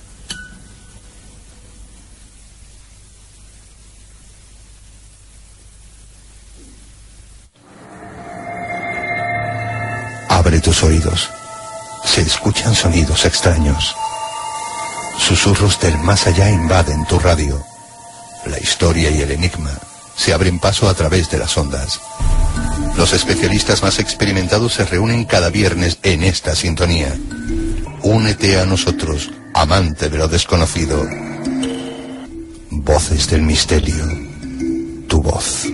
Abre tus oídos. Se escuchan sonidos extraños. Susurros del más allá invaden tu radio. La historia y el enigma se abren paso a través de las ondas. Los especialistas más experimentados se reúnen cada viernes en esta sintonía. Únete a nosotros, amante de lo desconocido. Voces del misterio. Tu voz.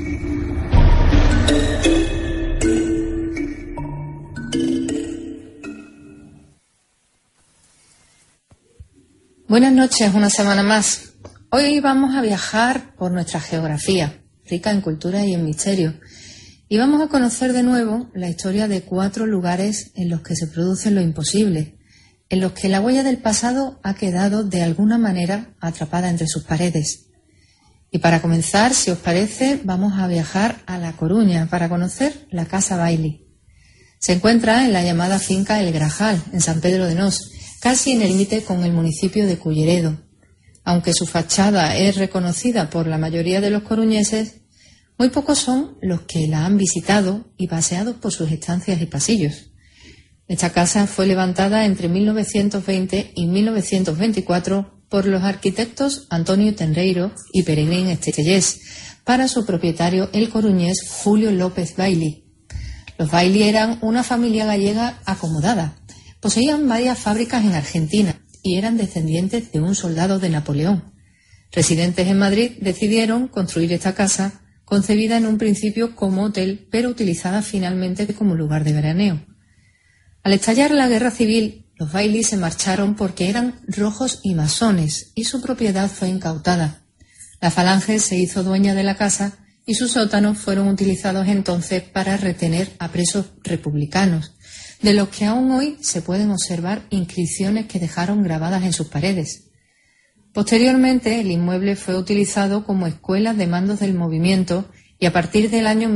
Buenas noches, una semana más. Hoy vamos a viajar por nuestra geografía, rica en cultura y en misterio. Y vamos a conocer de nuevo la historia de 4 lugares en los que se produce lo imposible, en los que la huella del pasado ha quedado de alguna manera atrapada entre sus paredes. Y para comenzar, si os parece, vamos a viajar a La Coruña para conocer la Casa Bailey. Se encuentra en la llamada finca El Grajal, en San Pedro de Nos, casi en el límite con el municipio de Culleredo. Aunque su fachada es reconocida por la mayoría de los coruñeses, muy pocos son los que la han visitado y paseado por sus estancias y pasillos. Esta casa fue levantada entre 1920 y 1924 por los arquitectos Antonio Tenreiro y Peregrín Estellés para su propietario el coruñés Julio López Bailey. Los Bailly eran una familia gallega acomodada. Poseían varias fábricas en Argentina y eran descendientes de un soldado de Napoleón. Residentes en Madrid decidieron construir esta casa, concebida en un principio como hotel, pero utilizada finalmente como lugar de veraneo. Al estallar la Guerra Civil, los Bailly se marcharon porque eran rojos y masones y su propiedad fue incautada. La Falange se hizo dueña de la casa y sus sótanos fueron utilizados entonces para retener a presos republicanos, de los que aún hoy se pueden observar inscripciones que dejaron grabadas en sus paredes. Posteriormente, el inmueble fue utilizado como escuela de mandos del movimiento y a partir del año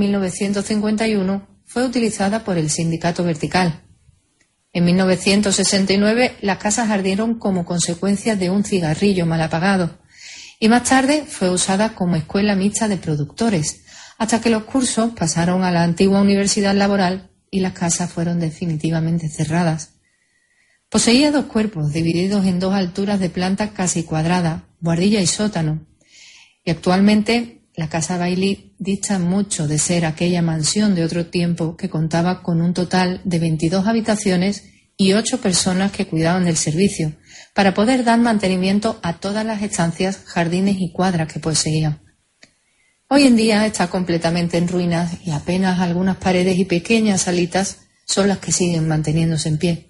1951 fue utilizada por el Sindicato Vertical. En 1969 las casas ardieron como consecuencia de un cigarrillo mal apagado y más tarde fue usada como escuela mixta de productores, hasta que los cursos pasaron a la antigua Universidad Laboral y las casas fueron definitivamente cerradas. Poseía 2 cuerpos divididos en 2 alturas de planta casi cuadrada, buhardilla y sótano, y actualmente la casa Bailly dista mucho de ser aquella mansión de otro tiempo que contaba con un total de 22 habitaciones y 8 personas que cuidaban del servicio, para poder dar mantenimiento a todas las estancias, jardines y cuadras que poseía. Hoy en día está completamente en ruinas y apenas algunas paredes y pequeñas salitas son las que siguen manteniéndose en pie.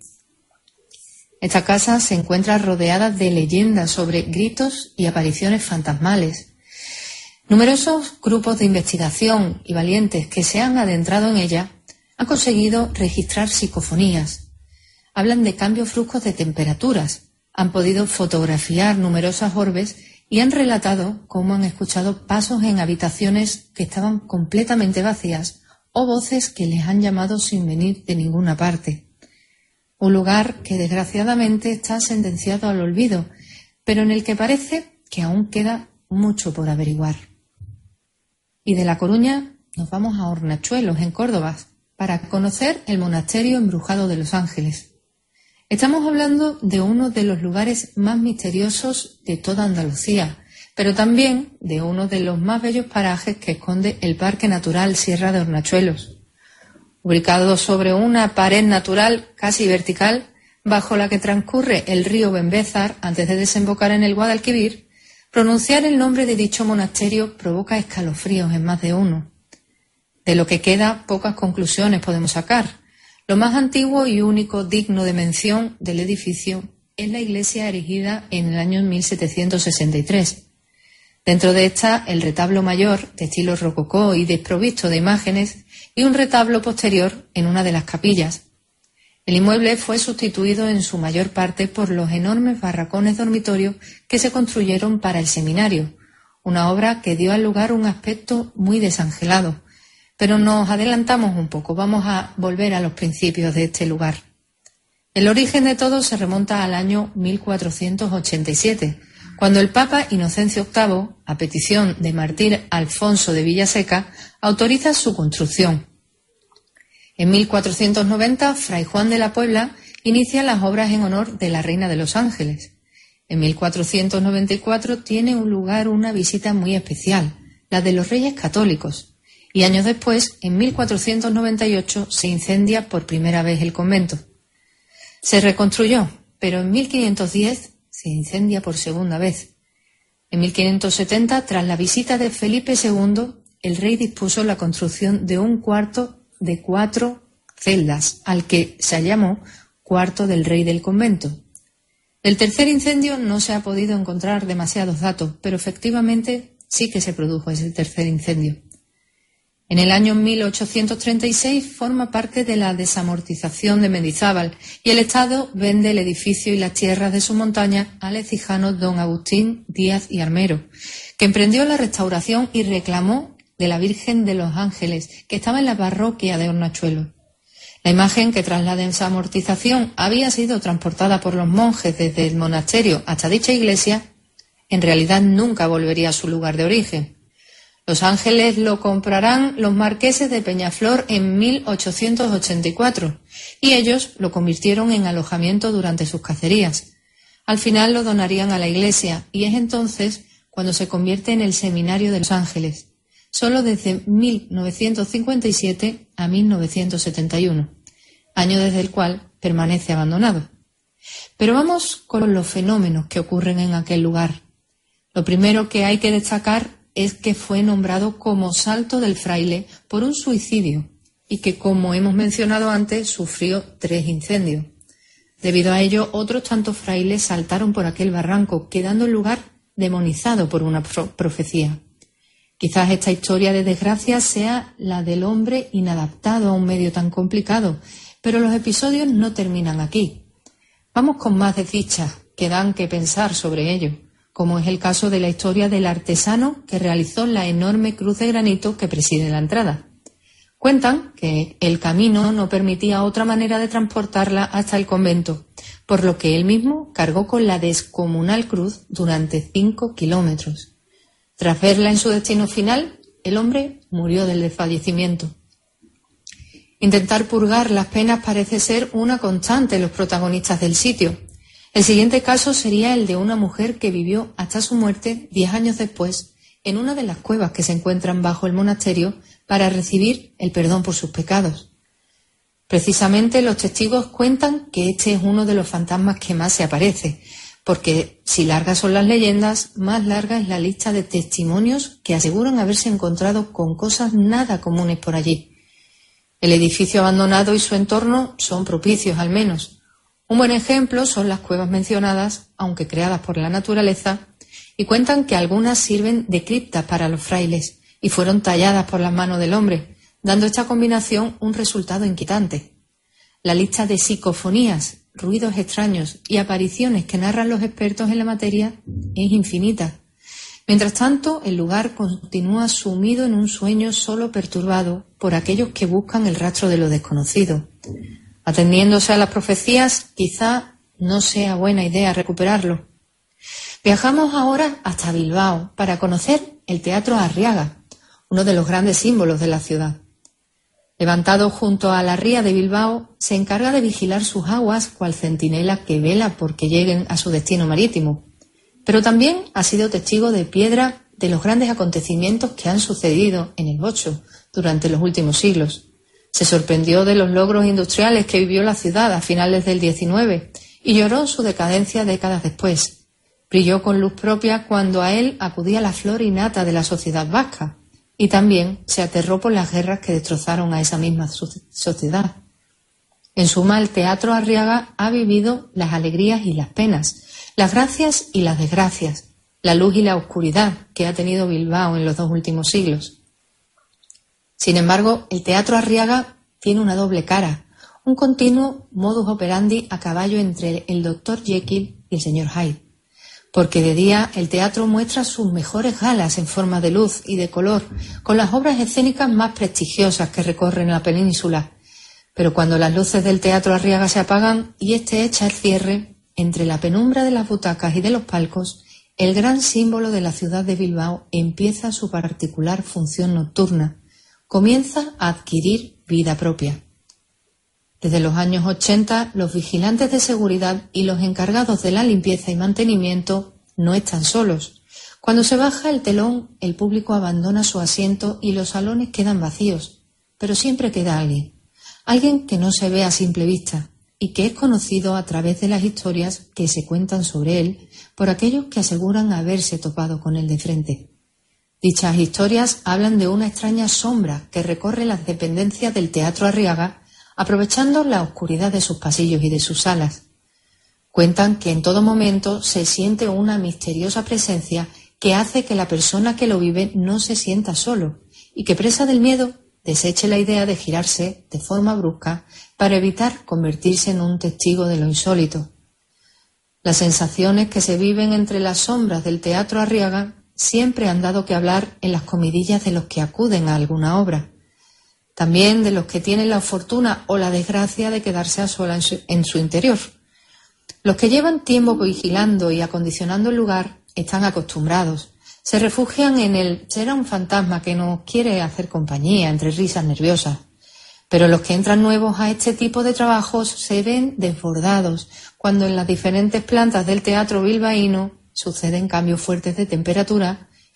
Esta casa se encuentra rodeada de leyendas sobre gritos y apariciones fantasmales. Numerosos grupos de investigación y valientes que se han adentrado en ella han conseguido registrar psicofonías. Hablan de cambios bruscos de temperaturas, han podido fotografiar numerosas orbes y han relatado cómo han escuchado pasos en habitaciones que estaban completamente vacías o voces que les han llamado sin venir de ninguna parte. Un lugar que desgraciadamente está sentenciado al olvido, pero en el que parece que aún queda mucho por averiguar. Y de La Coruña nos vamos a Hornachuelos, en Córdoba, para conocer el monasterio embrujado de Los Ángeles. Estamos hablando de uno de los lugares más misteriosos de toda Andalucía, pero también de uno de los más bellos parajes que esconde el Parque Natural Sierra de Hornachuelos. Ubicado sobre una pared natural casi vertical, bajo la que transcurre el río Benbézar antes de desembocar en el Guadalquivir, pronunciar el nombre de dicho monasterio provoca escalofríos en más de uno. De lo que queda, pocas conclusiones podemos sacar. Lo más antiguo y único digno de mención del edificio es la iglesia erigida en el año 1763. Dentro de esta, el retablo mayor, de estilo rococó y desprovisto de imágenes, y un retablo posterior en una de las capillas. El inmueble fue sustituido en su mayor parte por los enormes barracones dormitorios que se construyeron para el seminario, una obra que dio al lugar un aspecto muy desangelado. Pero nos adelantamos un poco, vamos a volver a los principios de este lugar. El origen de todo se remonta al año 1487, cuando el Papa Inocencio VIII, a petición de Mártir Alfonso de Villaseca, autoriza su construcción. En 1490, Fray Juan de la Puebla inicia las obras en honor de la Reina de los Ángeles. En 1494 tiene un lugar una visita muy especial, la de los Reyes Católicos. Y años después, en 1498, se incendia por primera vez el convento. Se reconstruyó, pero en 1510 se incendia por segunda vez. En 1570, tras la visita de Felipe II, el rey dispuso la construcción de un cuarto de 4 celdas, al que se llamó Cuarto del Rey del Convento. Del tercer incendio no se ha podido encontrar demasiados datos, pero efectivamente sí que se produjo ese tercer incendio. En el año 1836 forma parte de la desamortización de Mendizábal y el Estado vende el edificio y las tierras de su montaña al ecijano don Agustín Díaz y Armero, que emprendió la restauración y reclamó de la Virgen de los Ángeles, que estaba en la parroquia de Hornachuelos. La imagen, que tras la desamortización había sido transportada por los monjes desde el monasterio hasta dicha iglesia, en realidad nunca volvería a su lugar de origen. Los Ángeles lo comprarán los marqueses de Peñaflor en 1884 y ellos lo convirtieron en alojamiento durante sus cacerías. Al final lo donarían a la iglesia y es entonces cuando se convierte en el Seminario de Los Ángeles. solo desde 1957 a 1971, año desde el cual permanece abandonado. Pero vamos con los fenómenos que ocurren en aquel lugar. Lo primero que hay que destacar es que fue nombrado como Salto del Fraile por un suicidio y que, como hemos mencionado antes, sufrió 3 incendios. Debido a ello, otros tantos frailes saltaron por aquel barranco, quedando el lugar demonizado por una profecía. Quizás esta historia de desgracia sea la del hombre inadaptado a un medio tan complicado, pero los episodios no terminan aquí. Vamos con más desdichas que dan que pensar sobre ello, como es el caso de la historia del artesano que realizó la enorme cruz de granito que preside la entrada. Cuentan que el camino no permitía otra manera de transportarla hasta el convento, por lo que él mismo cargó con la descomunal cruz durante 5 kilómetros. Tras verla en su destino final, el hombre murió del desfallecimiento. Intentar purgar las penas parece ser una constante en los protagonistas del sitio. El siguiente caso sería el de una mujer que vivió hasta su muerte 10 años después en una de las cuevas que se encuentran bajo el monasterio para recibir el perdón por sus pecados. Precisamente los testigos cuentan que este es uno de los fantasmas que más se aparece, porque si largas son las leyendas, más larga es la lista de testimonios que aseguran haberse encontrado con cosas nada comunes por allí. El edificio abandonado y su entorno son propicios al menos. Un buen ejemplo son las cuevas mencionadas, aunque creadas por la naturaleza, y cuentan que algunas sirven de criptas para los frailes y fueron talladas por las manos del hombre, dando esta combinación un resultado inquietante. La lista de psicofonías, ruidos extraños y apariciones que narran los expertos en la materia es infinita. Mientras tanto, el lugar continúa sumido en un sueño solo perturbado por aquellos que buscan el rastro de lo desconocido. Atendiéndose a las profecías, quizá no sea buena idea recuperarlo. Viajamos ahora hasta Bilbao para conocer el Teatro Arriaga, uno de los grandes símbolos de la ciudad. Levantado junto a la ría de Bilbao, se encarga de vigilar sus aguas cual centinela que vela porque lleguen a su destino marítimo. Pero también ha sido testigo de piedra de los grandes acontecimientos que han sucedido en el Bocho durante los últimos siglos. Se sorprendió de los logros industriales que vivió la ciudad a finales del XIX y lloró su decadencia décadas después. Brilló con luz propia cuando a él acudía la flor innata de la sociedad vasca. Y también se aterró por las guerras que destrozaron a esa misma sociedad. En suma, el Teatro Arriaga ha vivido las alegrías y las penas, las gracias y las desgracias, la luz y la oscuridad que ha tenido Bilbao en los 2 últimos siglos. Sin embargo, el Teatro Arriaga tiene una doble cara, un continuo modus operandi a caballo entre el Dr. Jekyll y el Sr. Hyde. Porque de día el teatro muestra sus mejores galas en forma de luz y de color, con las obras escénicas más prestigiosas que recorren la península. Pero cuando las luces del Teatro Arriaga se apagan y éste echa el cierre, entre la penumbra de las butacas y de los palcos, el gran símbolo de la ciudad de Bilbao empieza su particular función nocturna, comienza a adquirir vida propia. Desde los años 80, los vigilantes de seguridad y los encargados de la limpieza y mantenimiento no están solos. Cuando se baja el telón, el público abandona su asiento y los salones quedan vacíos. Pero siempre queda alguien. Alguien que no se ve a simple vista y que es conocido a través de las historias que se cuentan sobre él por aquellos que aseguran haberse topado con él de frente. Dichas historias hablan de una extraña sombra que recorre las dependencias del Teatro Arriaga aprovechando la oscuridad de sus pasillos y de sus salas. Cuentan que en todo momento se siente una misteriosa presencia que hace que la persona que lo vive no se sienta solo y que, presa del miedo, deseche la idea de girarse de forma brusca para evitar convertirse en un testigo de lo insólito. Las sensaciones que se viven entre las sombras del Teatro Arriaga siempre han dado que hablar en las comidillas de los que acuden a alguna obra. También de los que tienen la fortuna o la desgracia de quedarse a solas en su interior. Los que llevan tiempo vigilando y acondicionando el lugar están acostumbrados. Se refugian en el será un fantasma que nos quiere hacer compañía entre risas nerviosas. Pero los que entran nuevos a este tipo de trabajos se ven desbordados cuando en las diferentes plantas del teatro bilbaíno suceden cambios fuertes de temperatura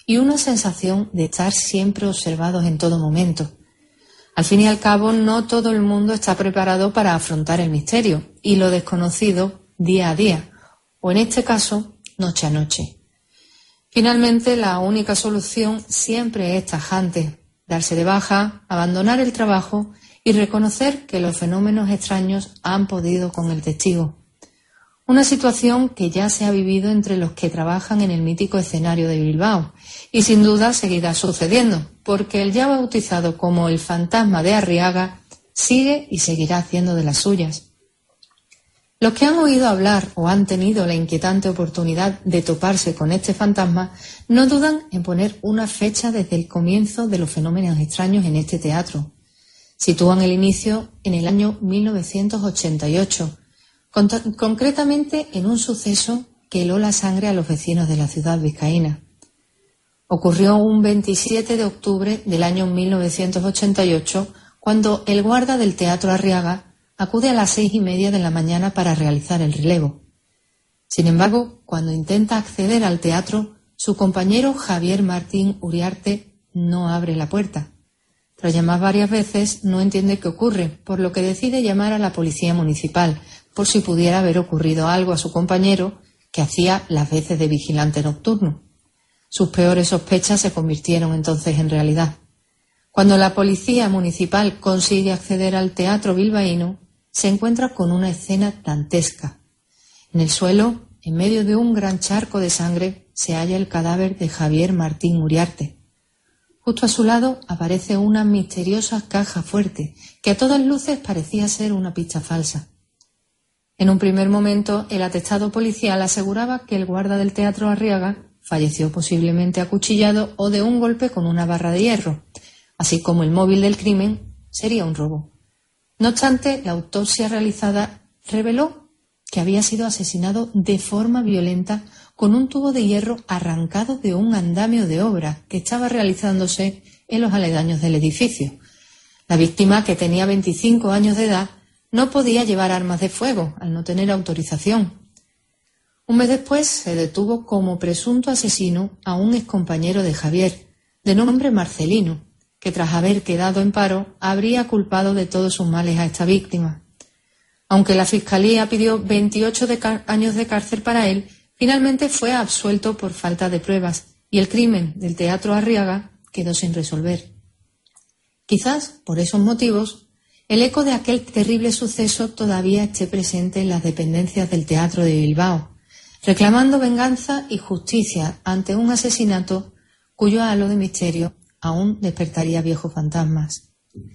y una sensación de estar siempre observados en todo momento. Al fin y al cabo, no todo el mundo está preparado para afrontar el misterio y lo desconocido día a día, o en este caso, noche a noche. Finalmente, la única solución siempre es tajante: darse de baja, abandonar el trabajo y reconocer que los fenómenos extraños han podido con el testigo. Una situación que ya se ha vivido entre los que trabajan en el mítico escenario de Bilbao y sin duda seguirá sucediendo, porque el ya bautizado como el fantasma de Arriaga sigue y seguirá haciendo de las suyas. Los que han oído hablar o han tenido la inquietante oportunidad de toparse con este fantasma no dudan en poner una fecha desde el comienzo de los fenómenos extraños en este teatro. Sitúan el inicio en el año 1988, concretamente en un suceso que heló la sangre a los vecinos de la ciudad vizcaína. Ocurrió un 27 de octubre del año 1988, cuando el guarda del Teatro Arriaga acude a las 6:30 de la mañana para realizar el relevo. Sin embargo, cuando intenta acceder al teatro, su compañero Javier Martín Uriarte no abre la puerta. Tras llamar varias veces, no entiende qué ocurre, por lo que decide llamar a la policía municipal, por si pudiera haber ocurrido algo a su compañero, que hacía las veces de vigilante nocturno. Sus peores sospechas se convirtieron entonces en realidad. Cuando la policía municipal consigue acceder al teatro bilbaíno, se encuentra con una escena dantesca. En el suelo, en medio de un gran charco de sangre, se halla el cadáver de Javier Martín Uriarte. Justo a su lado aparece una misteriosa caja fuerte, que a todas luces parecía ser una pista falsa. En un primer momento, el atestado policial aseguraba que el guarda del Teatro Arriaga falleció posiblemente acuchillado o de un golpe con una barra de hierro, así como el móvil del crimen sería un robo. No obstante, la autopsia realizada reveló que había sido asesinado de forma violenta con un tubo de hierro arrancado de un andamio de obra que estaba realizándose en los aledaños del edificio. La víctima, que tenía 25 años de edad, no podía llevar armas de fuego al no tener autorización. Un mes después se detuvo como presunto asesino a un excompañero de Javier, de nombre Marcelino, que tras haber quedado en paro habría culpado de todos sus males a esta víctima. Aunque la Fiscalía pidió 28 años de cárcel para él, finalmente fue absuelto por falta de pruebas y el crimen del Teatro Arriaga quedó sin resolver. Quizás, por esos motivos, el eco de aquel terrible suceso todavía esté presente en las dependencias del Teatro de Bilbao, reclamando venganza y justicia ante un asesinato cuyo halo de misterio aún despertaría viejos fantasmas.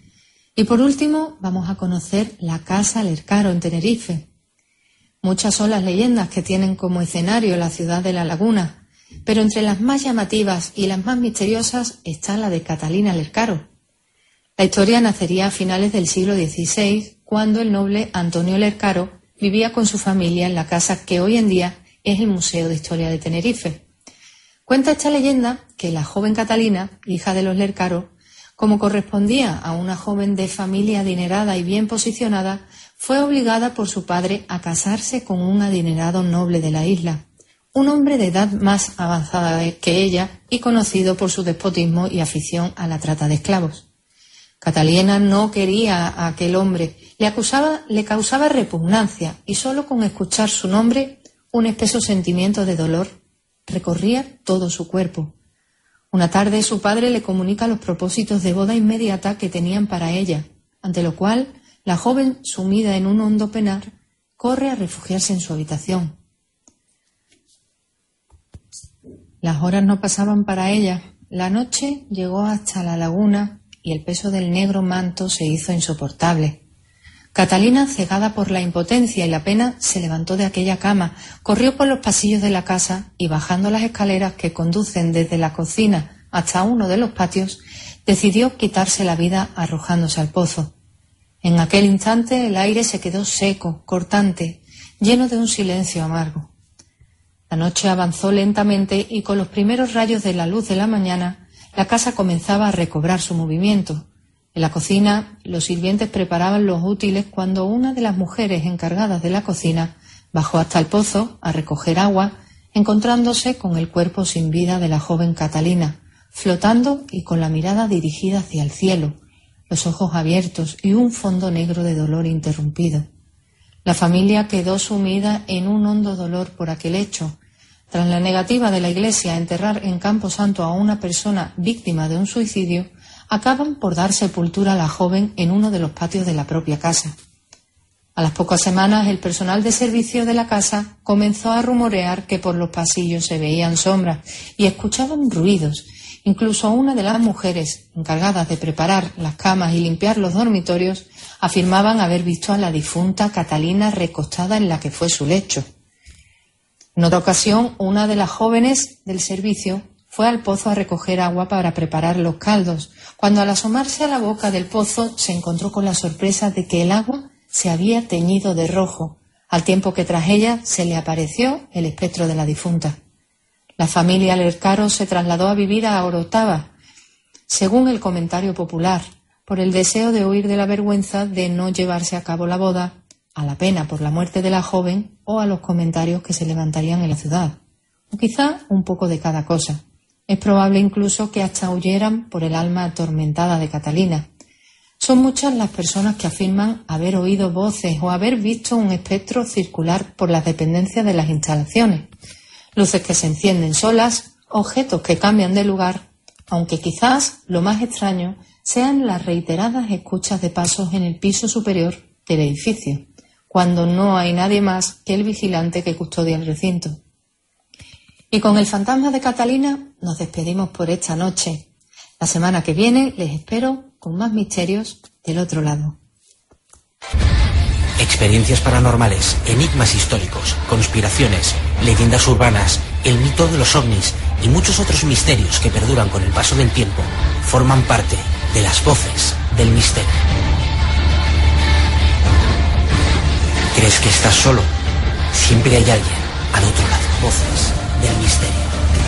Y por último, vamos a conocer la Casa Lercaro en Tenerife. Muchas son las leyendas que tienen como escenario la ciudad de La Laguna, pero entre las más llamativas y las más misteriosas está la de Catalina Lercaro. La historia nacería a finales del siglo XVI, cuando el noble Antonio Lercaro vivía con su familia en la casa que hoy en día es el Museo de Historia de Tenerife. Cuenta esta leyenda que la joven Catalina, hija de los Lercaro, como correspondía a una joven de familia adinerada y bien posicionada, fue obligada por su padre a casarse con un adinerado noble de la isla, un hombre de edad más avanzada que ella y conocido por su despotismo y afición a la trata de esclavos. Catalina no quería a aquel hombre, le causaba repugnancia y solo con escuchar su nombre un espeso sentimiento de dolor recorría todo su cuerpo. Una tarde su padre le comunica los propósitos de boda inmediata que tenían para ella, ante lo cual la joven, sumida en un hondo penar, corre a refugiarse en su habitación. Las horas no pasaban para ella. La noche llegó hasta la laguna y el peso del negro manto se hizo insoportable. Catalina, cegada por la impotencia y la pena, se levantó de aquella cama, corrió por los pasillos de la casa y, bajando las escaleras que conducen desde la cocina hasta uno de los patios, decidió quitarse la vida arrojándose al pozo. En aquel instante el aire se quedó seco, cortante, lleno de un silencio amargo. La noche avanzó lentamente y con los primeros rayos de la luz de la mañana la casa comenzaba a recobrar su movimiento. En la cocina, los sirvientes preparaban los útiles cuando una de las mujeres encargadas de la cocina bajó hasta el pozo a recoger agua encontrándose con el cuerpo sin vida de la joven Catalina, flotando y con la mirada dirigida hacia el cielo, los ojos abiertos y un fondo negro de dolor interrumpido. La familia quedó sumida en un hondo dolor por aquel hecho. Tras la negativa de la Iglesia a enterrar en Camposanto a una persona víctima de un suicidio, acaban por dar sepultura a la joven en uno de los patios de la propia casa. A las pocas semanas, el personal de servicio de la casa comenzó a rumorear que por los pasillos se veían sombras y escuchaban ruidos. Incluso una de las mujeres encargadas de preparar las camas y limpiar los dormitorios afirmaban haber visto a la difunta Catalina recostada en la que fue su lecho. En otra ocasión, una de las jóvenes del servicio fue al pozo a recoger agua para preparar los caldos, cuando al asomarse a la boca del pozo se encontró con la sorpresa de que el agua se había teñido de rojo, al tiempo que tras ella se le apareció el espectro de la difunta. La familia Lercaro se trasladó a vivir a Orotava, según el comentario popular, por el deseo de huir de la vergüenza de no llevarse a cabo la boda, a la pena por la muerte de la joven o a los comentarios que se levantarían en la ciudad, o quizá un poco de cada cosa. Es probable incluso que hasta huyeran por el alma atormentada de Catalina. Son muchas las personas que afirman haber oído voces o haber visto un espectro circular por las dependencias de las instalaciones, luces que se encienden solas, objetos que cambian de lugar, aunque quizás lo más extraño sean las reiteradas escuchas de pasos en el piso superior del edificio, cuando no hay nadie más que el vigilante que custodia el recinto. Y con el fantasma de Catalina nos despedimos por esta noche. La semana que viene les espero con más misterios del otro lado. Experiencias paranormales, enigmas históricos, conspiraciones, leyendas urbanas, el mito de los ovnis y muchos otros misterios que perduran con el paso del tiempo forman parte de las voces del misterio. ¿Crees que estás solo? Siempre hay alguien al otro lado. Voces del misterio.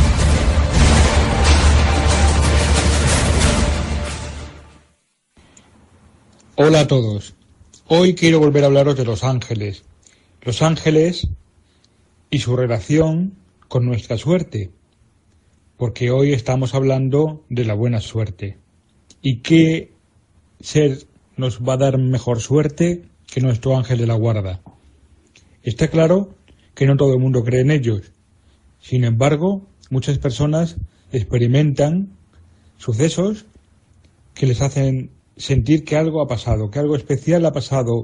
Hola a todos. Hoy quiero volver a hablaros de los ángeles. Los ángeles y su relación con nuestra suerte. Porque hoy estamos hablando de la buena suerte. ¿Y qué ser nos va a dar mejor suerte que nuestro ángel de la guarda? Está claro que no todo el mundo cree en ellos. Sin embargo, muchas personas experimentan sucesos que les hacen sentir que algo ha pasado, que algo especial ha pasado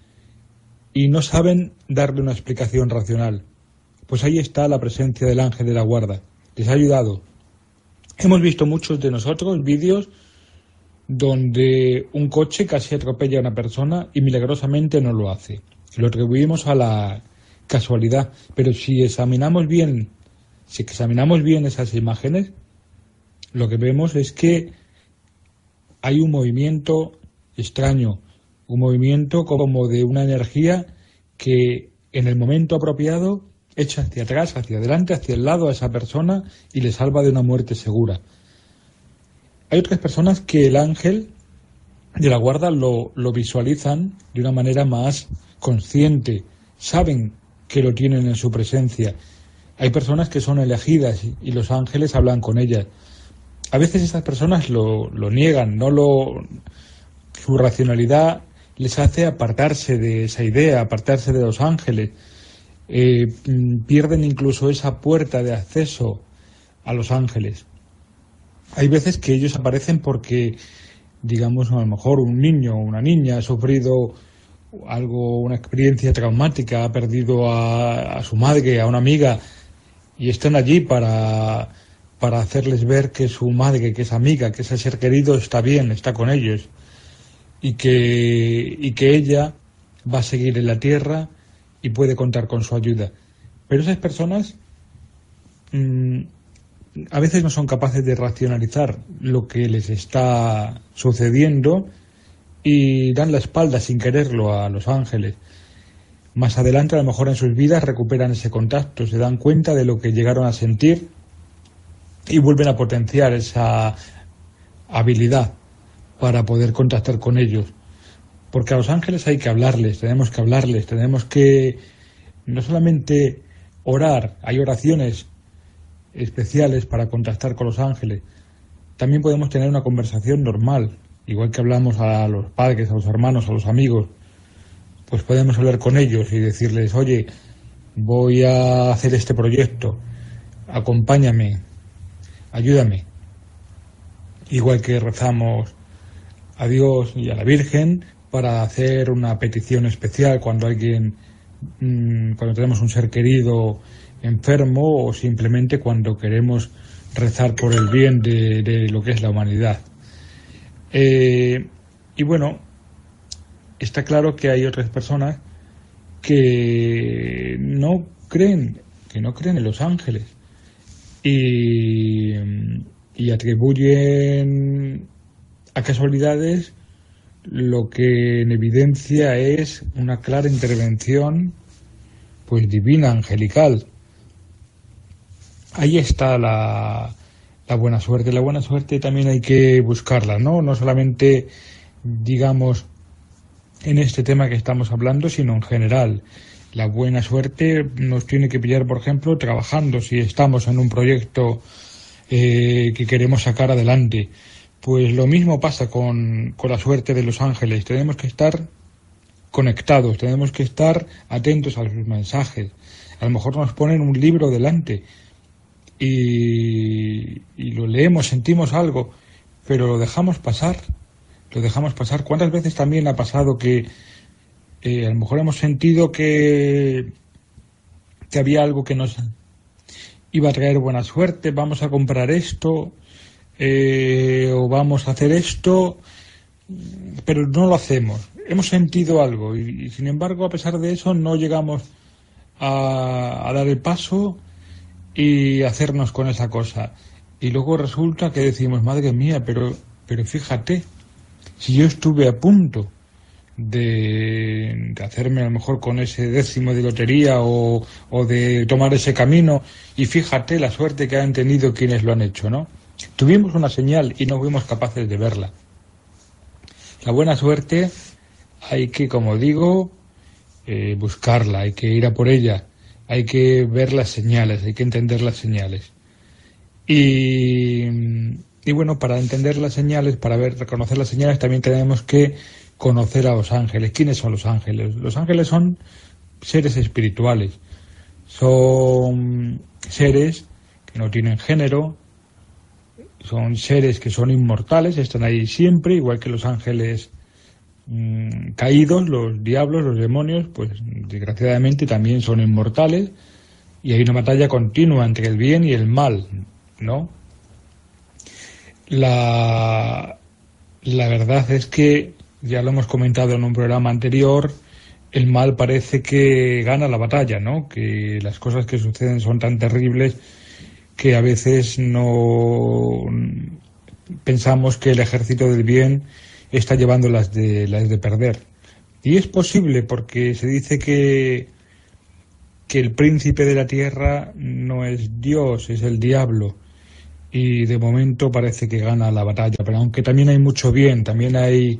y no saben darle una explicación racional. Pues ahí está la presencia del ángel de la guarda. Les ha ayudado. Hemos visto muchos de nosotros vídeos donde un coche casi atropella a una persona y milagrosamente no lo hace. Lo atribuimos a la casualidad, pero si examinamos bien esas imágenes, lo que vemos es que hay un movimiento extraño, un movimiento como de una energía que en el momento apropiado echa hacia atrás, hacia adelante, hacia el lado a esa persona y le salva de una muerte segura. Hay otras personas que el ángel de la guarda lo visualizan de una manera más consciente, saben que lo tienen en su presencia. Hay personas que son elegidas y los ángeles hablan con ellas. A veces estas personas lo niegan, su racionalidad les hace apartarse de esa idea, apartarse de los ángeles. Pierden incluso esa puerta de acceso a los ángeles. Hay veces que ellos aparecen porque, digamos, a lo mejor un niño o una niña ha sufrido una experiencia traumática, ha perdido a su madre, a una amiga, y están allí para hacerles ver que su madre, que es amiga, que ese ser querido está bien, está con ellos, y que ella va a seguir en la tierra y puede contar con su ayuda. Pero esas personas a veces no son capaces de racionalizar lo que les está sucediendo y dan la espalda sin quererlo a los ángeles. Más adelante, a lo mejor en sus vidas, recuperan ese contacto, se dan cuenta de lo que llegaron a sentir y vuelven a potenciar esa habilidad para poder contactar con ellos. Porque a los ángeles hay que hablarles, tenemos que no solamente orar, hay oraciones especiales para contactar con los ángeles. También podemos tener una conversación normal, igual que hablamos a los padres, a los hermanos, a los amigos, pues podemos hablar con ellos y decirles, oye, voy a hacer este proyecto, acompáñame, ayúdame. Igual que rezamos a Dios y a la Virgen para hacer una petición especial cuando cuando tenemos un ser querido enfermo o simplemente cuando queremos rezar por el bien de lo que es la humanidad. Y bueno, está claro que hay otras personas que no creen en los ángeles y atribuyen a casualidades lo que en evidencia es una clara intervención pues divina, angelical. Ahí está la buena suerte. La buena suerte también hay que buscarla, no solamente, digamos, en este tema que estamos hablando, sino en general. La buena suerte nos tiene que pillar, por ejemplo, trabajando, si estamos en un proyecto que queremos sacar adelante. Pues lo mismo pasa con la suerte de los ángeles. Tenemos que estar conectados, tenemos que estar atentos a sus mensajes. A lo mejor nos ponen un libro delante y lo leemos, sentimos algo, pero lo dejamos pasar. ¿Cuántas veces también ha pasado que a lo mejor hemos sentido que había algo que nos iba a traer buena suerte, vamos a comprar esto, o vamos a hacer esto, pero no lo hacemos? Hemos sentido algo y sin embargo, a pesar de eso, no llegamos a dar el paso y hacernos con esa cosa. Y luego resulta que decimos, madre mía, pero fíjate, si yo estuve a punto de hacerme a lo mejor con ese 10º de lotería o de tomar ese camino, y fíjate la suerte que han tenido quienes lo han hecho, ¿no? Tuvimos una señal y no fuimos capaces de verla. La buena suerte hay que, como digo, buscarla, hay que ir a por ella, hay que ver las señales, hay que entender las señales. Y bueno, para entender las señales, para reconocer las señales, también tenemos que conocer a los ángeles. ¿Quiénes son los ángeles? Los ángeles son seres espirituales, son seres que no tienen género, son seres que son inmortales, están ahí siempre, igual que los ángeles caídos, los diablos, los demonios, pues desgraciadamente también son inmortales, y hay una batalla continua entre el bien y el mal, ¿no? La verdad es que, ya lo hemos comentado en un programa anterior, el mal parece que gana la batalla, ¿no? Que las cosas que suceden son tan terribles que a veces no pensamos que el ejército del bien está llevando las de perder. Y es posible, porque se dice que el príncipe de la tierra no es Dios, es el diablo. Y de momento parece que gana la batalla. Pero aunque también hay mucho bien, también hay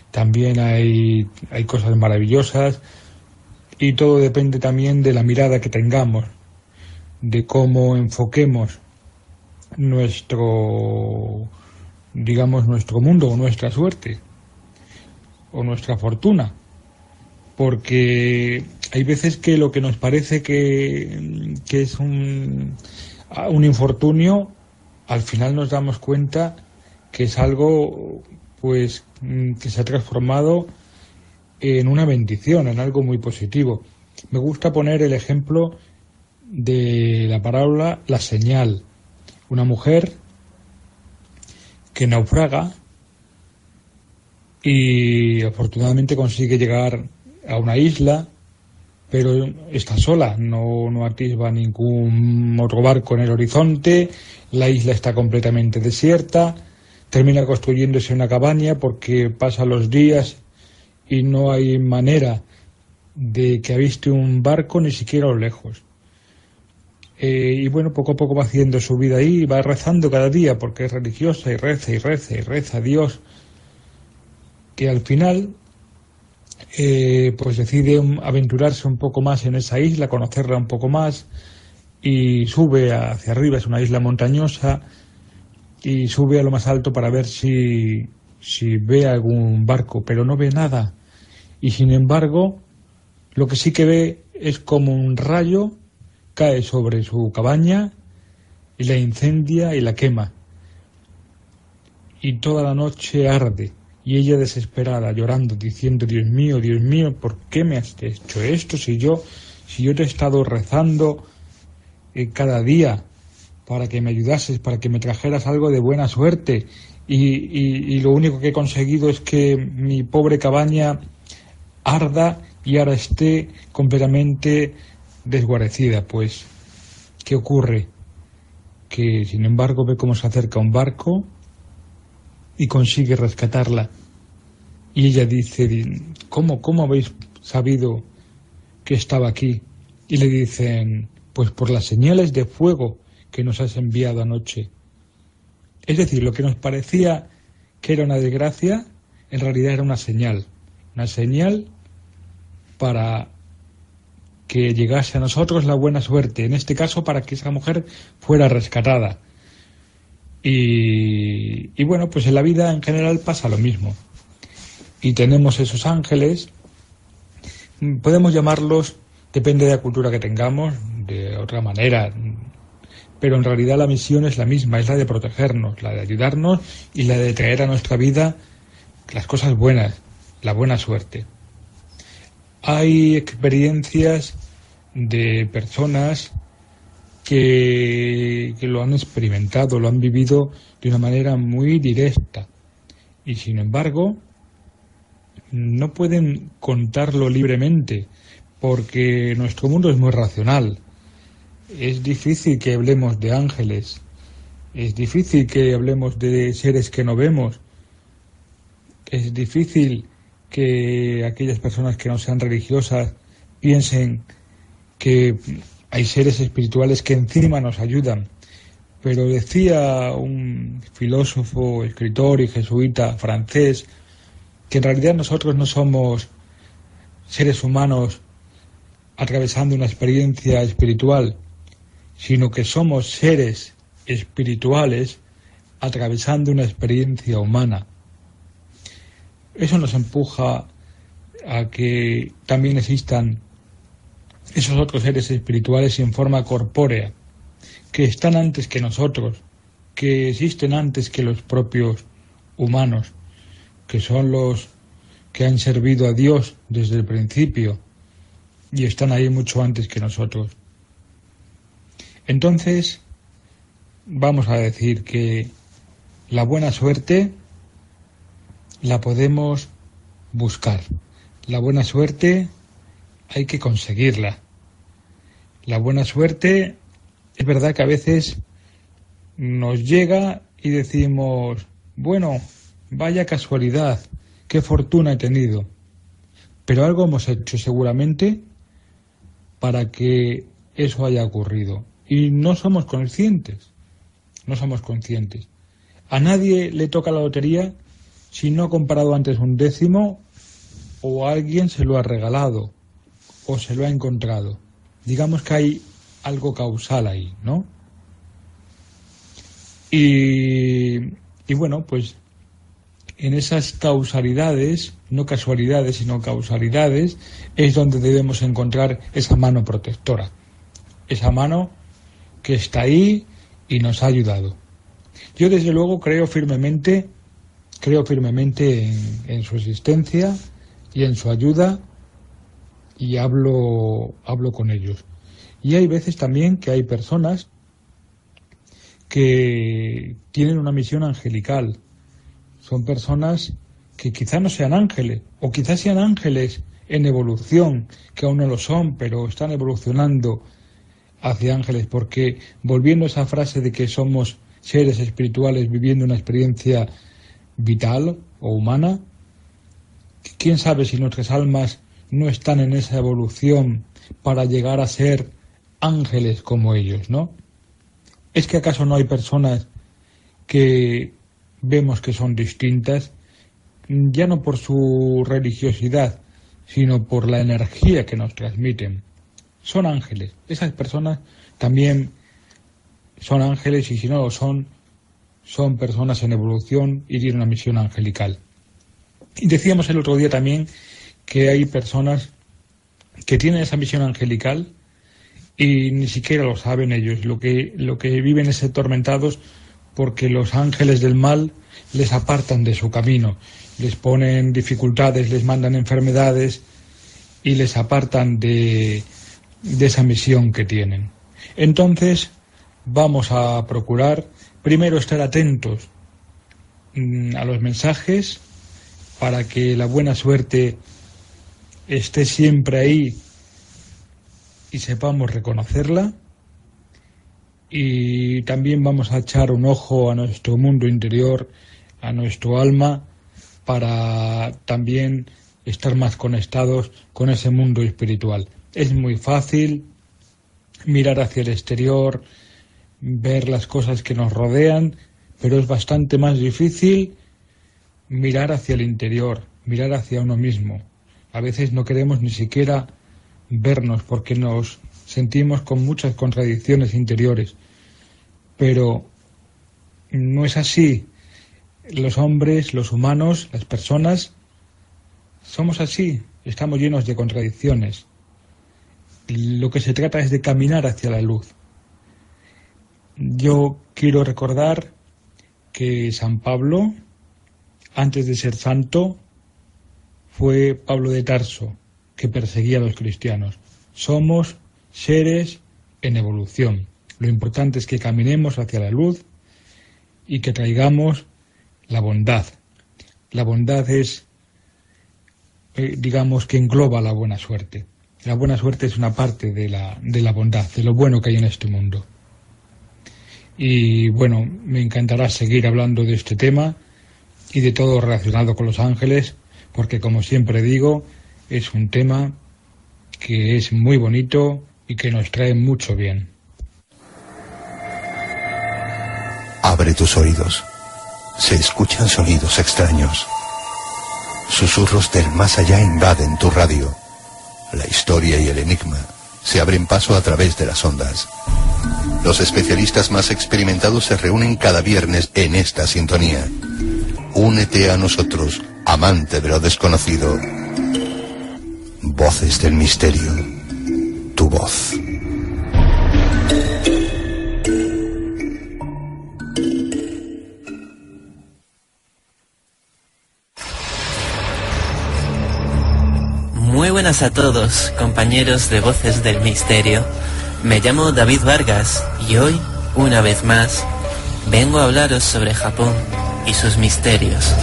cosas maravillosas, y todo depende también de la mirada que tengamos, de cómo enfoquemos nuestro mundo, o nuestra suerte, o nuestra fortuna. Porque hay veces que lo que nos parece que es un infortunio, al final nos damos cuenta que es algo pues que se ha transformado en una bendición, en algo muy positivo. Me gusta poner el ejemplo de la parábola La Señal. Una mujer que naufraga y afortunadamente consigue llegar a una isla, pero está sola, no atisba ningún otro barco en el horizonte, la isla está completamente desierta, termina construyéndose una cabaña porque pasa los días y no hay manera de que aviste un barco ni siquiera a lo lejos. Y bueno, poco a poco va haciendo su vida ahí, va rezando cada día porque es religiosa, y reza a Dios, que al final pues decide aventurarse un poco más en esa isla, conocerla un poco más, y sube hacia arriba. Es una isla montañosa, y sube a lo más alto para ver si ve algún barco, pero no ve nada. Y sin embargo, lo que sí que ve es como un rayo cae sobre su cabaña y la incendia y la quema. Y toda la noche arde. Y ella desesperada, llorando, diciendo: Dios mío, ¿por qué me has hecho esto? Si yo te he estado rezando cada día para que me ayudases, para que me trajeras algo de buena suerte, y lo único que he conseguido es que mi pobre cabaña arda y ahora esté completamente desguarecida. Pues, ¿qué ocurre? Que sin embargo ve cómo se acerca un barco y consigue rescatarla. Y ella dice: ¿Cómo habéis sabido que estaba aquí? Y le dicen: pues por las señales de fuego que nos has enviado anoche. Es decir, lo que nos parecía que era una desgracia, en realidad era una señal para que llegase a nosotros la buena suerte, en este caso para que esa mujer fuera rescatada. Y bueno, pues en la vida en general pasa lo mismo. Y tenemos esos ángeles, podemos llamarlos, depende de la cultura que tengamos, de otra manera, pero en realidad la misión es la misma, es la de protegernos, la de ayudarnos y la de traer a nuestra vida las cosas buenas, la buena suerte. Hay experiencias de personas que lo han experimentado, lo han vivido de una manera muy directa, y sin embargo no pueden contarlo libremente, porque nuestro mundo es muy racional. Es difícil que hablemos de ángeles, es difícil que hablemos de seres que no vemos, es difícil que aquellas personas que no sean religiosas piensen que hay seres espirituales que encima nos ayudan. Pero decía un filósofo, escritor y jesuita francés que en realidad nosotros no somos seres humanos atravesando una experiencia espiritual, sino que somos seres espirituales atravesando una experiencia humana. Eso nos empuja a que también existan esos otros seres espirituales en forma corpórea, que están antes que nosotros, que existen antes que los propios humanos, que son los que han servido a Dios desde el principio y están ahí mucho antes que nosotros. Entonces, vamos a decir que la buena suerte la podemos buscar. La buena suerte hay que conseguirla. La buena suerte es verdad que a veces nos llega y decimos: bueno, vaya casualidad, qué fortuna he tenido. Pero algo hemos hecho seguramente para que eso haya ocurrido. Y no somos conscientes. A nadie le toca la lotería si no ha comprado antes un décimo, o alguien se lo ha regalado, o se lo ha encontrado. Digamos que hay algo causal ahí, ¿no? Y bueno, pues en esas causalidades, no casualidades, sino causalidades, es donde debemos encontrar esa mano protectora, esa mano que está ahí y nos ha ayudado. Yo desde luego creo firmemente en su existencia y en su ayuda, y hablo con ellos. Y hay veces también que hay personas que tienen una misión angelical. Son personas que quizá no sean ángeles, o quizás sean ángeles en evolución, que aún no lo son, pero están evolucionando hacia ángeles, porque volviendo a esa frase de que somos seres espirituales viviendo una experiencia vital o humana, quién sabe si nuestras almas no están en esa evolución para llegar a ser ángeles como ellos, ¿no? ¿Es que acaso no hay personas que vemos que son distintas, ya no por su religiosidad, sino por la energía que nos transmiten. Son ángeles. Esas personas también son ángeles, y si no lo son personas en evolución y tienen una misión angelical. Y decíamos el otro día también que hay personas que tienen esa misión angelical y ni siquiera lo saben ellos. Lo que viven es atormentados porque los ángeles del mal les apartan de su camino, les ponen dificultades, les mandan enfermedades y les apartan de esa misión que tienen. Entonces vamos a procurar primero estar atentos a los mensajes para que la buena suerte esté siempre ahí y sepamos reconocerla, y también vamos a echar un ojo a nuestro mundo interior, a nuestro alma, para también estar más conectados con ese mundo espiritual. Es muy fácil mirar hacia el exterior, ver las cosas que nos rodean, pero es bastante más difícil mirar hacia el interior, mirar hacia uno mismo. A veces no queremos ni siquiera vernos porque nos sentimos con muchas contradicciones interiores, pero no es así. Los hombres, los humanos, las personas, somos así, estamos llenos de contradicciones. Lo que se trata es de caminar hacia la luz. Yo quiero recordar que San Pablo, antes de ser santo, fue Pablo de Tarso, que perseguía a los cristianos. Somos seres en evolución. Lo importante es que caminemos hacia la luz y que traigamos la bondad. La bondad es, digamos, que engloba la buena suerte. La buena suerte es una parte de la bondad, de lo bueno que hay en este mundo. Y bueno, me encantará seguir hablando de este tema y de todo relacionado con los ángeles, porque como siempre digo, es un tema que es muy bonito y que nos trae mucho bien. Abre tus oídos. Se escuchan sonidos extraños. Susurros del más allá invaden tu radio. La historia y el enigma se abren paso a través de las ondas. Los especialistas más experimentados se reúnen cada viernes en esta sintonía. Únete a nosotros, amante de lo desconocido. Voces del misterio. Tu voz. Muy buenas a todos, compañeros de Voces del Misterio. Me llamo David Vargas y hoy, una vez más, vengo a hablaros sobre Japón y sus misterios.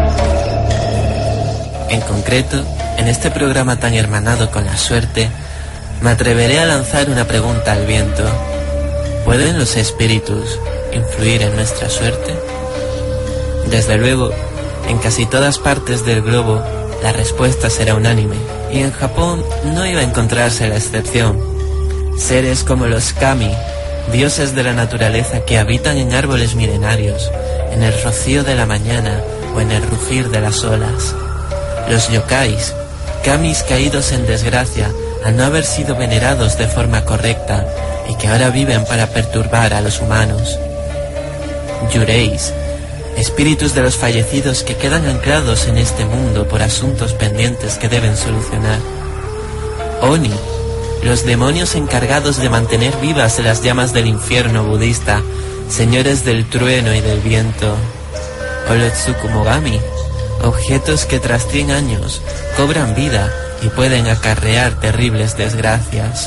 En concreto, en este programa tan hermanado con la suerte, me atreveré a lanzar una pregunta al viento. ¿Pueden los espíritus influir en nuestra suerte? Desde luego, en casi todas partes del globo, la respuesta será unánime, y en Japón no iba a encontrarse la excepción. Seres como los kami, dioses de la naturaleza que habitan en árboles milenarios, en el rocío de la mañana o en el rugir de las olas. Los yokais, kamis caídos en desgracia al no haber sido venerados de forma correcta y que ahora viven para perturbar a los humanos. Yureis, espíritus de los fallecidos que quedan anclados en este mundo por asuntos pendientes que deben solucionar. Oni, los demonios encargados de mantener vivas las llamas del infierno budista, señores del trueno y del viento. O los Tsukumogami, objetos que tras 100 años cobran vida y pueden acarrear terribles desgracias.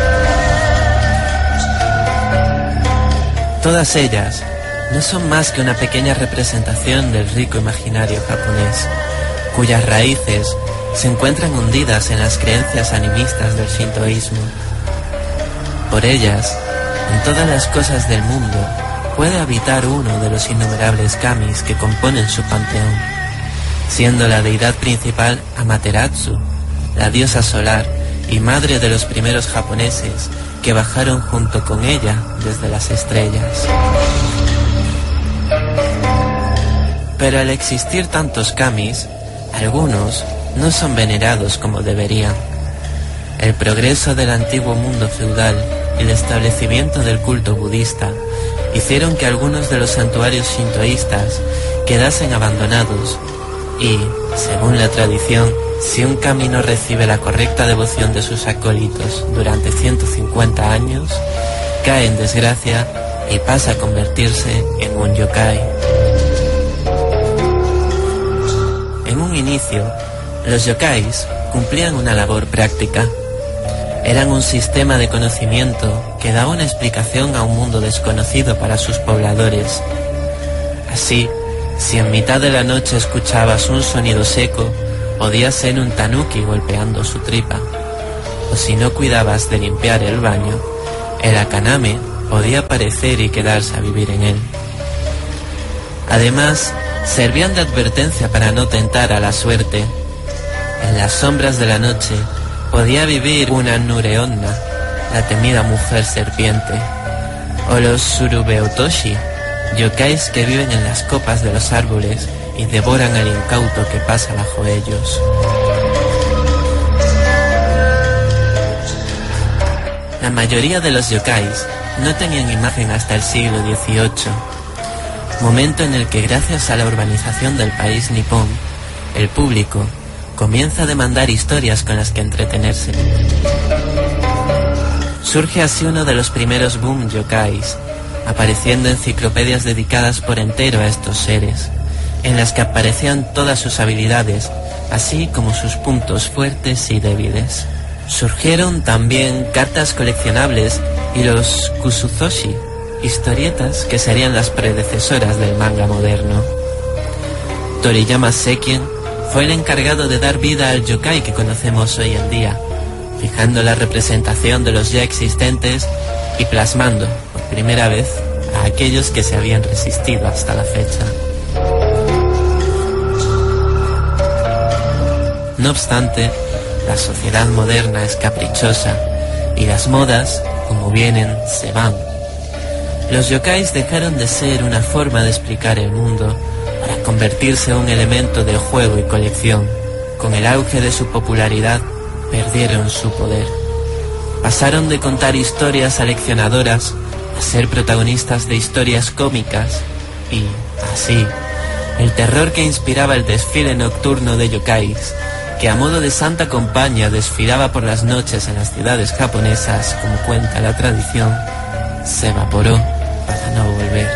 Todas ellas no son más que una pequeña representación del rico imaginario japonés, cuyas raíces se encuentran hundidas en las creencias animistas del shintoísmo. Por ellas, en todas las cosas del mundo, puede habitar uno de los innumerables kamis que componen su panteón, siendo la deidad principal Amaterasu, la diosa solar y madre de los primeros japoneses que bajaron junto con ella desde las estrellas. Pero al existir tantos kamis, algunos no son venerados como deberían. El progreso del antiguo mundo feudal y el establecimiento del culto budista hicieron que algunos de los santuarios shintoístas quedasen abandonados y, según la tradición, si un camino recibe la correcta devoción de sus acólitos durante 150 años, cae en desgracia y pasa a convertirse en un yokai. En un inicio, los yokais cumplían una labor práctica. Eran un sistema de conocimiento que daba una explicación a un mundo desconocido para sus pobladores. Así, si en mitad de la noche escuchabas un sonido seco, podía ser un tanuki golpeando su tripa. O si no cuidabas de limpiar el baño, el akaname podía aparecer y quedarse a vivir en él. Además, servían de advertencia para no tentar a la suerte. En las sombras de la noche podía vivir una Nureonna, la temida mujer serpiente, o los Surubeotoshi, yokais que viven en las copas de los árboles y devoran al incauto que pasa bajo ellos. La mayoría de los yokais no tenían imagen hasta el siglo XVIII, momento en el que, gracias a la urbanización del país nipón, el público comienza a demandar historias con las que entretenerse. Surge así uno de los primeros boom yokais, apareciendo enciclopedias dedicadas por entero a estos seres, en las que aparecían todas sus habilidades, así como sus puntos fuertes y débiles. Surgieron también cartas coleccionables y los kusuzoshi, historietas que serían las predecesoras del manga moderno. Toriyama Sekien fue el encargado de dar vida al yokai que conocemos hoy en día, fijando la representación de los ya existentes y plasmando, por primera vez, a aquellos que se habían resistido hasta la fecha. No obstante, la sociedad moderna es caprichosa y las modas, como vienen, se van. Los yokais dejaron de ser una forma de explicar el mundo para convertirse en un elemento del juego y colección. Con el auge de su popularidad, perdieron su poder. Pasaron de contar historias aleccionadoras a ser protagonistas de historias cómicas y, así, el terror que inspiraba el desfile nocturno de yokais, que a modo de santa compañía desfilaba por las noches en las ciudades japonesas, como cuenta la tradición, se evaporó para no volver.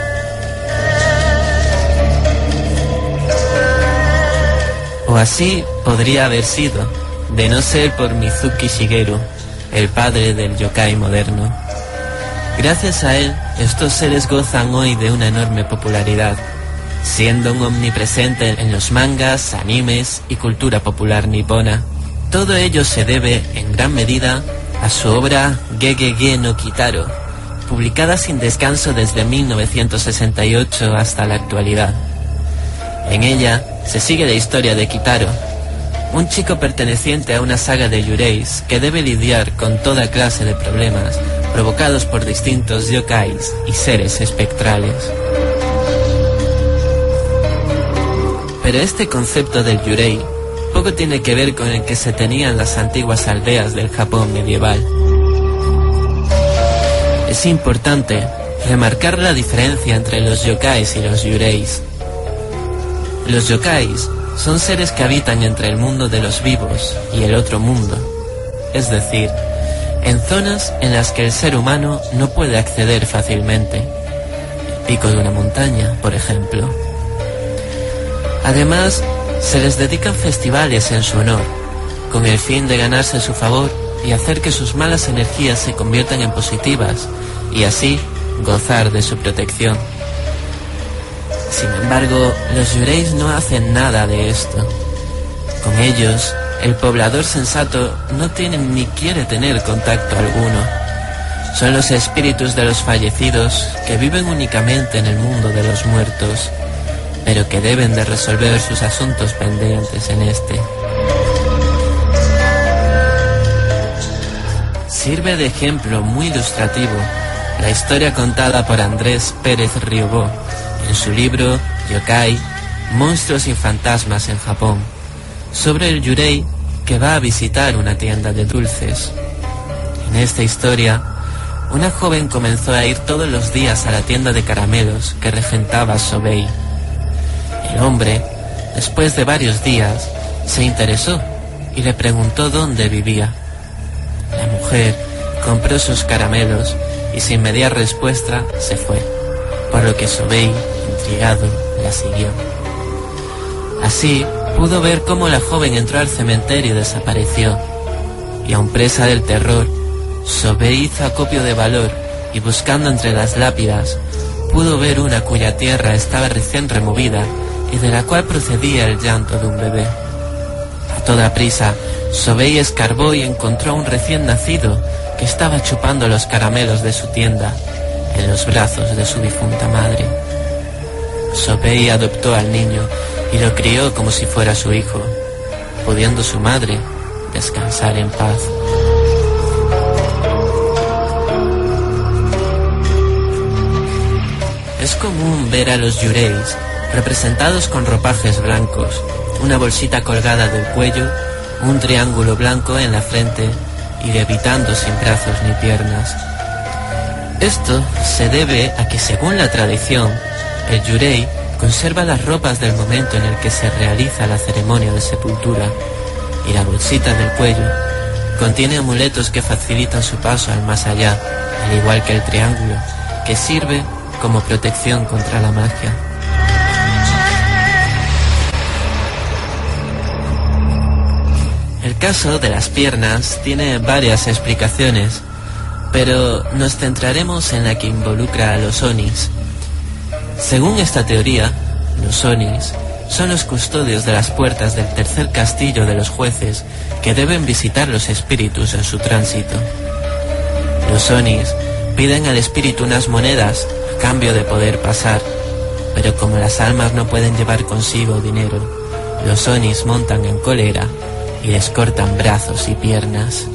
O así podría haber sido, de no ser por Mizuki Shigeru, el padre del yokai moderno. Gracias a él, estos seres gozan hoy de una enorme popularidad, siendo un omnipresente en los mangas, animes y cultura popular nipona. Todo ello se debe, en gran medida, a su obra Gegege no Kitaro, publicada sin descanso desde 1968 hasta la actualidad. En ella se sigue la historia de Kitaro, un chico perteneciente a una saga de yureis que debe lidiar con toda clase de problemas provocados por distintos yokais y seres espectrales. Pero este concepto del yurei poco tiene que ver con el que se tenía en las antiguas aldeas del Japón medieval. Es importante remarcar la diferencia entre los yokais y los yureis. Los yokais son seres que habitan entre el mundo de los vivos y el otro mundo, es decir, en zonas en las que el ser humano no puede acceder fácilmente, el pico de una montaña, por ejemplo. Además, se les dedican festivales en su honor, con el fin de ganarse su favor y hacer que sus malas energías se conviertan en positivas, y así gozar de su protección. Sin embargo, los yureis no hacen nada de esto. Con ellos, el poblador sensato no tiene ni quiere tener contacto alguno. Son los espíritus de los fallecidos que viven únicamente en el mundo de los muertos, pero que deben de resolver sus asuntos pendientes en este. Sirve de ejemplo muy ilustrativo la historia contada por Andrés Pérez Riobó en su libro Yokai, Monstruos y Fantasmas en Japón, sobre el yurei que va a visitar una tienda de dulces. En esta historia, una joven comenzó a ir todos los días a la tienda de caramelos que regentaba Sobei. El hombre, después de varios días, se interesó y le preguntó dónde vivía. La mujer compró sus caramelos y sin mediar respuesta se fue, por lo que Sobei, intrigado, la siguió. Así pudo ver cómo la joven entró al cementerio y desapareció, y aun presa del terror, Sobei hizo acopio de valor y buscando entre las lápidas, pudo ver una cuya tierra estaba recién removida y de la cual procedía el llanto de un bebé. A toda prisa, Sobei escarbó y encontró a un recién nacido que estaba chupando los caramelos de su tienda en los brazos de su difunta madre. Sobei adoptó al niño y lo crió como si fuera su hijo, pudiendo su madre descansar en paz. Es común ver a los yureis representados con ropajes blancos, una bolsita colgada del cuello, un triángulo blanco en la frente y levitando sin brazos ni piernas. Esto se debe a que, según la tradición, el yurei conserva las ropas del momento en el que se realiza la ceremonia de sepultura, y la bolsita del cuello contiene amuletos que facilitan su paso al más allá, al igual que el triángulo, que sirve como protección contra la magia. El caso de las piernas tiene varias explicaciones, pero nos centraremos en la que involucra a los onis. Según esta teoría, los onis son los custodios de las puertas del tercer castillo de los jueces que deben visitar los espíritus en su tránsito. Los onis piden al espíritu unas monedas a cambio de poder pasar, pero como las almas no pueden llevar consigo dinero, los onis montan en cólera y les cortan brazos y piernas.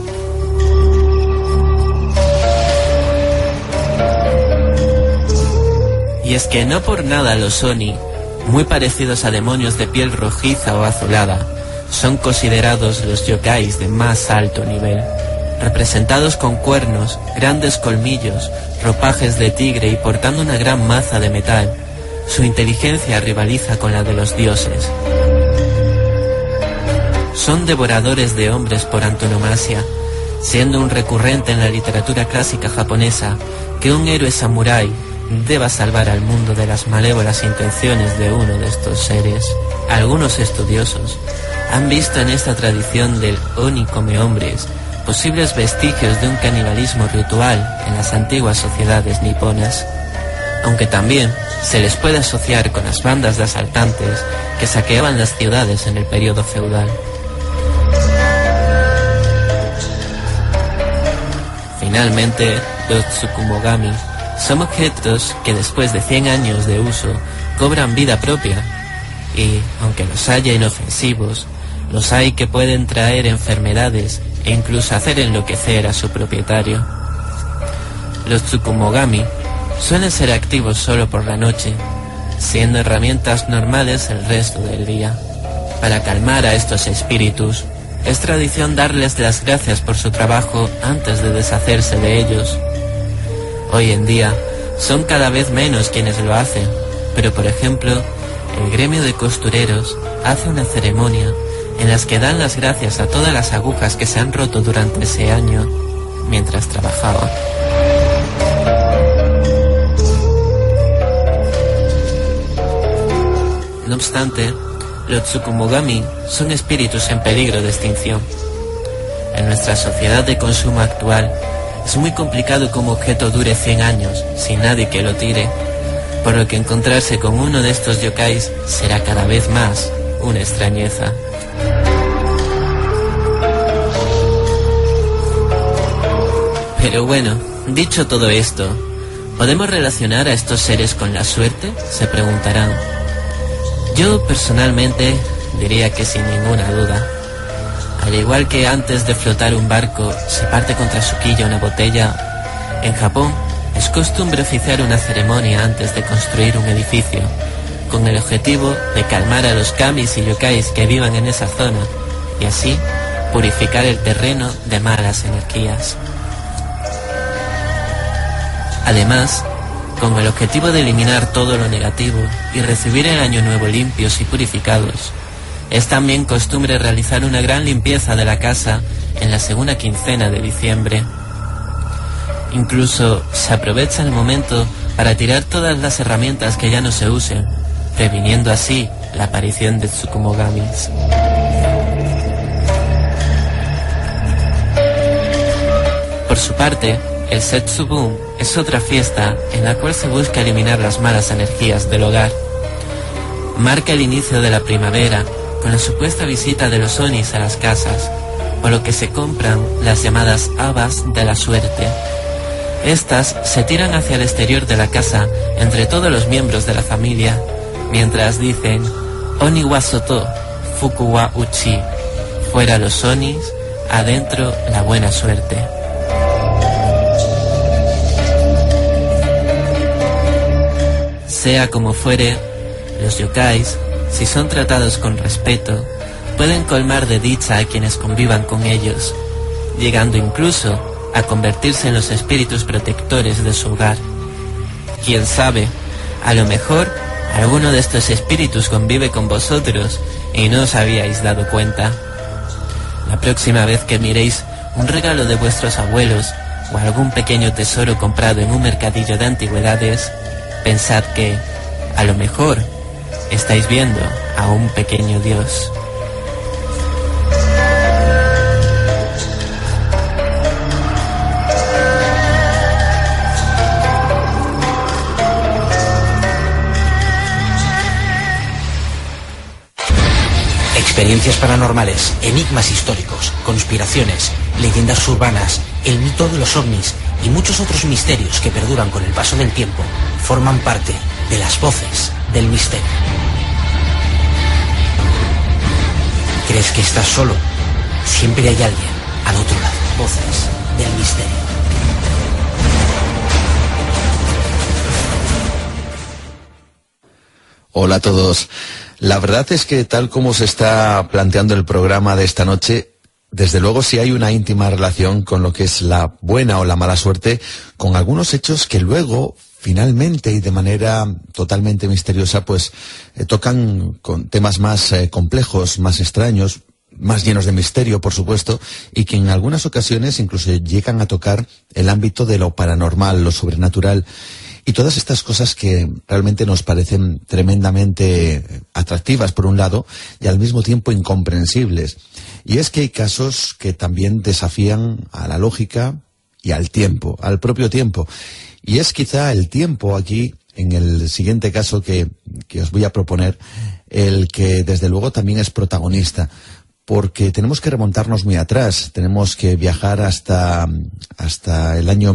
Y es que no por nada los oni, muy parecidos a demonios de piel rojiza o azulada, son considerados los yokais de más alto nivel, representados con cuernos, grandes colmillos, ropajes de tigre y portando una gran maza de metal. Su inteligencia rivaliza con la de los dioses. Son devoradores de hombres por antonomasia, siendo un recurrente en la literatura clásica japonesa que un héroe samurái deba salvar al mundo de las malévolas intenciones de uno de estos seres. Algunos estudiosos han visto en esta tradición del oni come hombres posibles vestigios de un canibalismo ritual en las antiguas sociedades niponas, aunque también se les puede asociar con las bandas de asaltantes que saqueaban las ciudades en el periodo feudal. Finalmente, los tsukumogami son objetos que después de 100 años de uso cobran vida propia y, aunque los haya inofensivos, los hay que pueden traer enfermedades e incluso hacer enloquecer a su propietario. Los tsukumogami suelen ser activos solo por la noche, siendo herramientas normales el resto del día. Para calmar a estos espíritus, es tradición darles las gracias por su trabajo antes de deshacerse de ellos. Hoy en día son cada vez menos quienes lo hacen, pero por ejemplo, el gremio de costureros hace una ceremonia en las que dan las gracias a todas las agujas que se han roto durante ese año mientras trabajaban. No obstante, los tsukumogami son espíritus en peligro de extinción. En nuestra sociedad de consumo actual, es muy complicado que un objeto dure 100 años sin nadie que lo tire, por lo que encontrarse con uno de estos yokais será cada vez más una extrañeza. Pero bueno, dicho todo esto, ¿podemos relacionar a estos seres con la suerte?, se preguntarán. Yo personalmente diría que sin ninguna duda. Al igual que antes de flotar un barco se parte contra su quilla una botella, en Japón es costumbre oficiar una ceremonia antes de construir un edificio, con el objetivo de calmar a los kamis y yokais que vivan en esa zona y así purificar el terreno de malas energías. Además, con el objetivo de eliminar todo lo negativo y recibir el año nuevo limpios y purificados, es también costumbre realizar una gran limpieza de la casa en la segunda quincena de diciembre. Incluso se aprovecha el momento para tirar todas las herramientas que ya no se usen, previniendo así la aparición de tsukumogamis. Por su parte, el Setsubun es otra fiesta en la cual se busca eliminar las malas energías del hogar. Marca el inicio de la primavera con la supuesta visita de los onis a las casas, por lo que se compran las llamadas habas de la suerte. Estas se tiran hacia el exterior de la casa entre todos los miembros de la familia, mientras dicen Oni wa soto, fuku wa uchi, fuera los onis, adentro la buena suerte. Sea como fuere, los yokais, si son tratados con respeto, pueden colmar de dicha a quienes convivan con ellos, llegando incluso a convertirse en los espíritus protectores de su hogar. Quién sabe, a lo mejor alguno de estos espíritus convive con vosotros y no os habíais dado cuenta. La próxima vez que miréis un regalo de vuestros abuelos o algún pequeño tesoro comprado en un mercadillo de antigüedades, pensad que, a lo mejor, estáis viendo a un pequeño dios. Experiencias paranormales, enigmas históricos, conspiraciones, leyendas urbanas, el mito de los ovnis y muchos otros misterios que perduran con el paso del tiempo forman parte de las voces del misterio. ¿Crees que estás solo? Siempre hay alguien al otro lado. Voces del misterio. Hola a todos. La verdad es que tal como se está planteando el programa de esta noche, desde luego sí hay una íntima relación con lo que es la buena o la mala suerte, con algunos hechos que luego, finalmente y de manera totalmente misteriosa, pues tocan con temas más complejos, más extraños, más llenos de misterio, por supuesto, y que en algunas ocasiones incluso llegan a tocar el ámbito de lo paranormal, lo sobrenatural, y todas estas cosas que realmente nos parecen tremendamente atractivas por un lado y al mismo tiempo incomprensibles. Y es que hay casos que también desafían a la lógica y al tiempo, al propio tiempo. Y es quizá el tiempo aquí, en el siguiente caso que os voy a proponer, el que desde luego también es protagonista. Porque tenemos que remontarnos muy atrás, tenemos que viajar hasta el año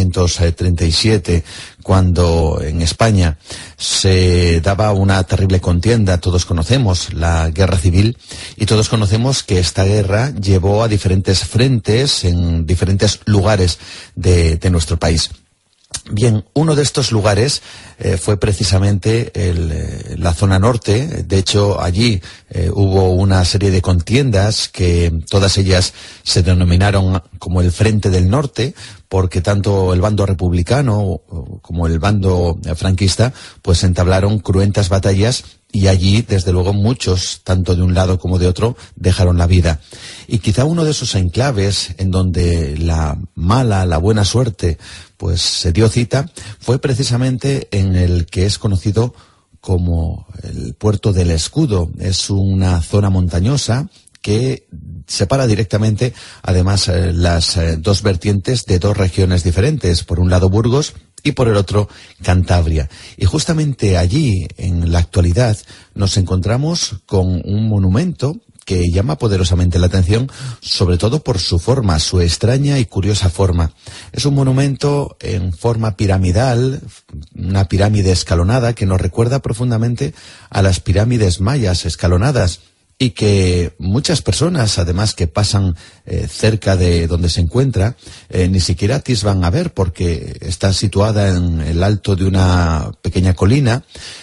1937, cuando en España se daba una terrible contienda. Todos conocemos la guerra civil y todos conocemos que esta guerra llevó a diferentes frentes en diferentes lugares de nuestro país. Bien, uno de estos lugares fue precisamente la zona norte. De hecho, allí hubo una serie de contiendas que todas ellas se denominaron como el Frente del Norte, porque tanto el bando republicano como el bando franquista pues entablaron cruentas batallas, y allí, desde luego, muchos, tanto de un lado como de otro, dejaron la vida. Y quizá uno de esos enclaves en donde la mala, la buena suerte, pues se dio cita, fue precisamente en el que es conocido como el Puerto del Escudo. Es una zona montañosa que separa directamente, además, las dos vertientes de dos regiones diferentes. Por un lado Burgos y por el otro Cantabria. Y justamente allí, en la actualidad, nos encontramos con un monumento que llama poderosamente la atención, sobre todo por su forma, su extraña y curiosa forma. Es un monumento en forma piramidal, una pirámide escalonada que nos recuerda profundamente a las pirámides mayas escalonadas, y que muchas personas, además, que pasan cerca de donde se encuentra, ni siquiera atisban a ver, porque está situada en el alto de una pequeña colina,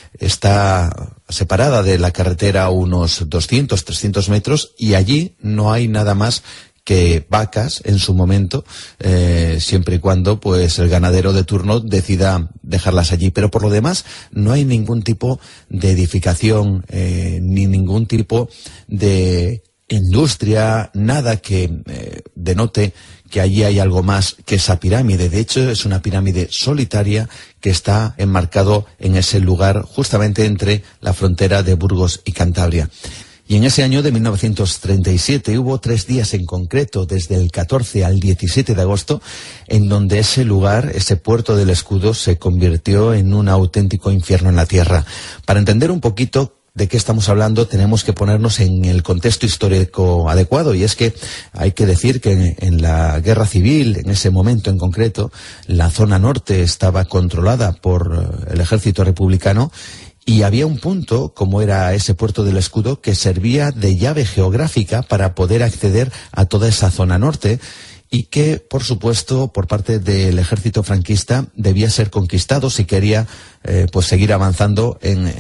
está separada de la carretera unos 200, 300 metros y allí no hay nada más que vacas en su momento, siempre y cuando pues el ganadero de turno decida dejarlas allí. Pero por lo demás no hay ningún tipo de edificación, ni ningún tipo de industria, nada que denote que allí hay algo más que esa pirámide. De hecho, es una pirámide solitaria que está enmarcado en ese lugar justamente entre la frontera de Burgos y Cantabria. Y en ese año de 1937 hubo 3 días en concreto, desde el 14 al 17 de agosto, en donde ese lugar, ese puerto del Escudo, se convirtió en un auténtico infierno en la tierra. Para entender un poquito de qué estamos hablando, tenemos que ponernos en el contexto histórico adecuado, y es que hay que decir que en la guerra civil, en ese momento en concreto, la zona norte estaba controlada por el ejército republicano, y había un punto, como era ese puerto del Escudo, que servía de llave geográfica para poder acceder a toda esa zona norte, y que, por supuesto, por parte del ejército franquista debía ser conquistado si quería pues seguir avanzando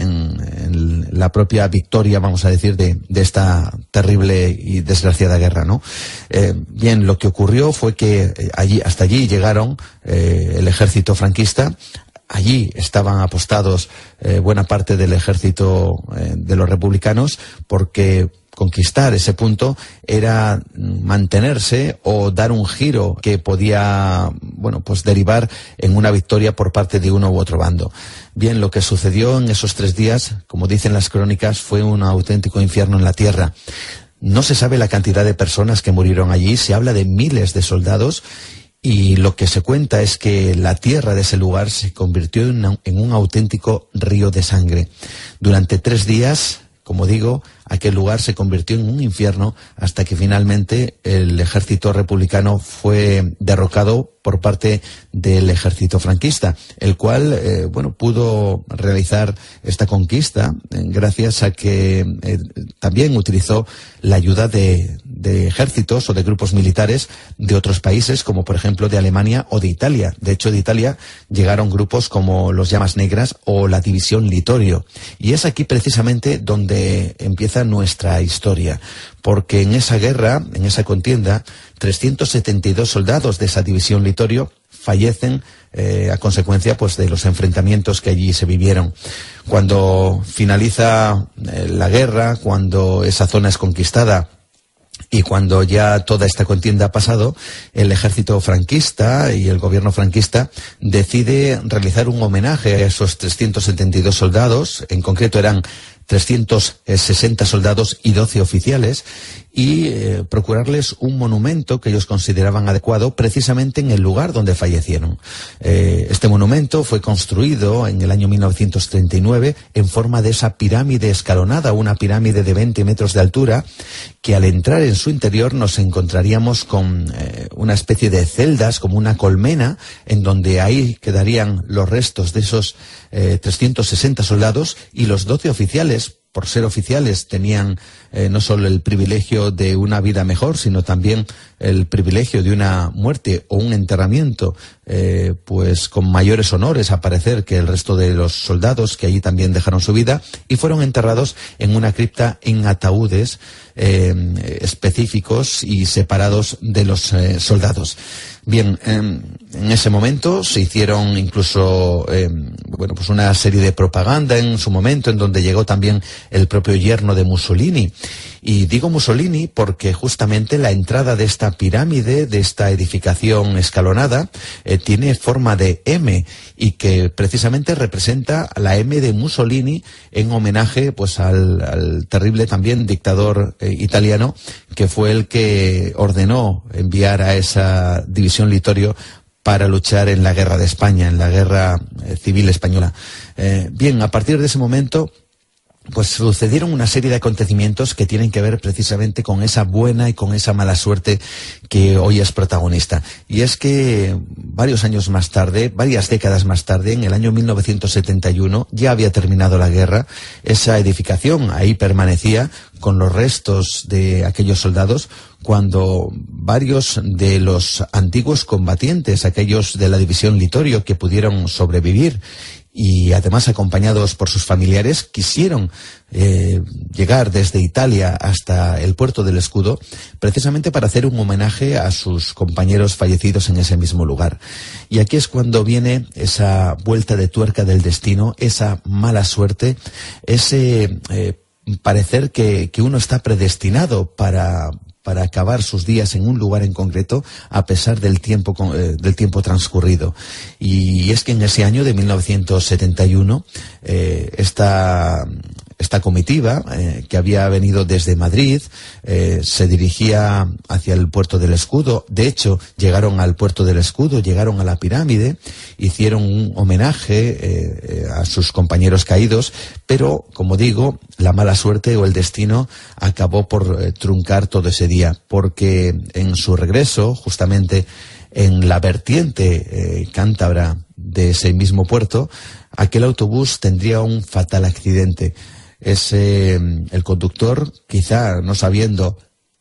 en la propia victoria, vamos a decir, de esta terrible y desgraciada guerra, ¿no? Bien, lo que ocurrió fue que hasta allí llegaron el ejército franquista. Allí estaban apostados buena parte del ejército de los republicanos, porque conquistar ese punto era mantenerse o dar un giro que podía, bueno, pues derivar en una victoria por parte de uno u otro bando. Bien, lo que sucedió en esos 3 días, como dicen las crónicas, fue un auténtico infierno en la tierra. No se sabe la cantidad de personas que murieron allí, se habla de miles de soldados, y lo que se cuenta es que la tierra de ese lugar se convirtió en un auténtico río de sangre. Durante 3 días, como digo, aquel lugar se convirtió en un infierno hasta que finalmente el ejército republicano fue derrocado por parte del ejército franquista, el cual, pudo realizar esta conquista gracias a que también utilizó la ayuda de ejércitos o de grupos militares de otros países, como por ejemplo de Alemania o de Italia. De hecho, de Italia llegaron grupos como los Llamas Negras o la División Litorio. Y es aquí precisamente donde empieza nuestra historia, porque en esa guerra, en esa contienda, 372 soldados de esa División Litorio fallecen a consecuencia pues de los enfrentamientos que allí se vivieron. Cuando finaliza la guerra, cuando esa zona es conquistada y cuando ya toda esta contienda ha pasado, el ejército franquista y el gobierno franquista decide realizar un homenaje a esos 372 soldados. En concreto eran 360 soldados y 12 oficiales, y procurarles un monumento que ellos consideraban adecuado precisamente en el lugar donde fallecieron. Este monumento fue construido en el año 1939 en forma de esa pirámide escalonada, una pirámide de 20 metros de altura, que al entrar en su interior nos encontraríamos con una especie de celdas, como una colmena, en donde ahí quedarían los restos de esos 360 soldados, y los 12 oficiales, por ser oficiales, tenían no solo el privilegio de una vida mejor, sino también el privilegio de una muerte o un enterramiento pues con mayores honores, a parecer, que el resto de los soldados que allí también dejaron su vida, y fueron enterrados en una cripta en ataúdes específicos y separados de los soldados. Bien, en ese momento se hicieron incluso pues una serie de propaganda en su momento, en donde llegó también el propio yerno de Mussolini. Y digo Mussolini porque justamente la entrada de esta pirámide, de esta edificación escalonada, tiene forma de M, y que precisamente representa la M de Mussolini, en homenaje pues al terrible también dictador italiano, que fue el que ordenó enviar a esa División Litorio para luchar en la guerra de España, en la guerra civil española. Bien, a partir de ese momento pues sucedieron una serie de acontecimientos que tienen que ver precisamente con esa buena y con esa mala suerte que hoy es protagonista. Y es que varios años más tarde, varias décadas más tarde, en el año 1971, ya había terminado la guerra. Esa edificación ahí permanecía con los restos de aquellos soldados, cuando varios de los antiguos combatientes, aquellos de la División Litorio que pudieron sobrevivir y además acompañados por sus familiares, quisieron llegar desde Italia hasta el puerto del Escudo precisamente para hacer un homenaje a sus compañeros fallecidos en ese mismo lugar. Y aquí es cuando viene esa vuelta de tuerca del destino, esa mala suerte, ese parecer que uno está predestinado para acabar sus días en un lugar en concreto a pesar del tiempo transcurrido. Y es que en ese año de 1971 esta comitiva que había venido desde Madrid se dirigía hacia el puerto del Escudo. De hecho, llegaron al puerto del Escudo, llegaron a la pirámide, hicieron un homenaje a sus compañeros caídos, pero, como digo, la mala suerte o el destino acabó por truncar todo ese día, porque en su regreso, justamente en la vertiente cántabra de ese mismo puerto, aquel autobús tendría un fatal accidente. El conductor, quizá no sabiendo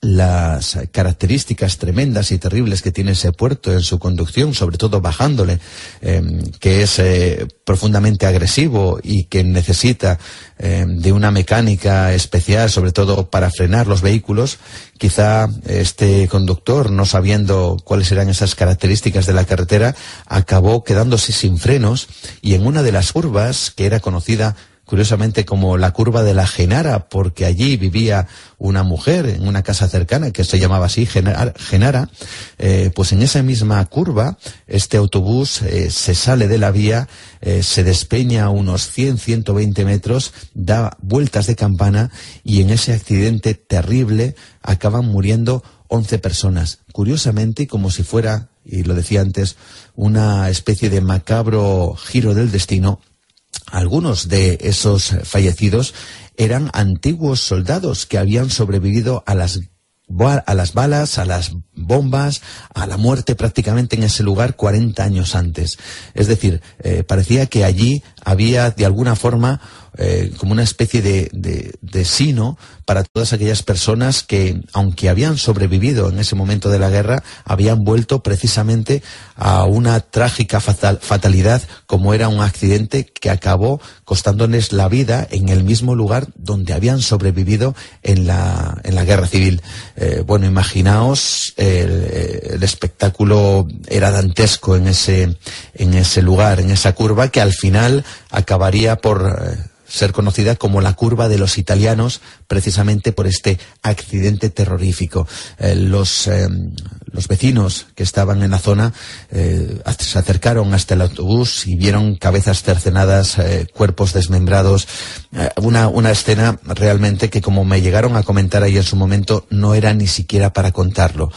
las características tremendas y terribles que tiene ese puerto en su conducción, sobre todo bajándole, que es profundamente agresivo y que necesita de una mecánica especial, sobre todo para frenar los vehículos, quizá este conductor, no sabiendo cuáles eran esas características de la carretera, acabó quedándose sin frenos y en una de las curvas, que era conocida curiosamente como la curva de la Genara, porque allí vivía una mujer en una casa cercana que se llamaba así, Genara, pues en esa misma curva este autobús se sale de la vía, se despeña unos 100-120 metros, da vueltas de campana y en ese accidente terrible acaban muriendo 11 personas. Curiosamente, como si fuera, y lo decía antes, una especie de macabro giro del destino, algunos de esos fallecidos eran antiguos soldados que habían sobrevivido a las balas, a las bombas, a la muerte prácticamente en ese lugar 40 años antes. Es decir, parecía que allí había de alguna forma como una especie de sino para todas aquellas personas que, aunque habían sobrevivido en ese momento de la guerra, habían vuelto precisamente a una trágica fatalidad, como era un accidente que acabó costándoles la vida en el mismo lugar donde habían sobrevivido en la guerra civil. Bueno, imaginaos, el espectáculo era dantesco en ese lugar, en esa curva, que al final acabaría por ser conocida como la curva de los italianos, precisamente por este accidente terrorífico. Los vecinos que estaban en la zona se acercaron hasta el autobús y vieron cabezas cercenadas, cuerpos desmembrados, una escena realmente que, como me llegaron a comentar ahí en su momento, no era ni siquiera para contarlo.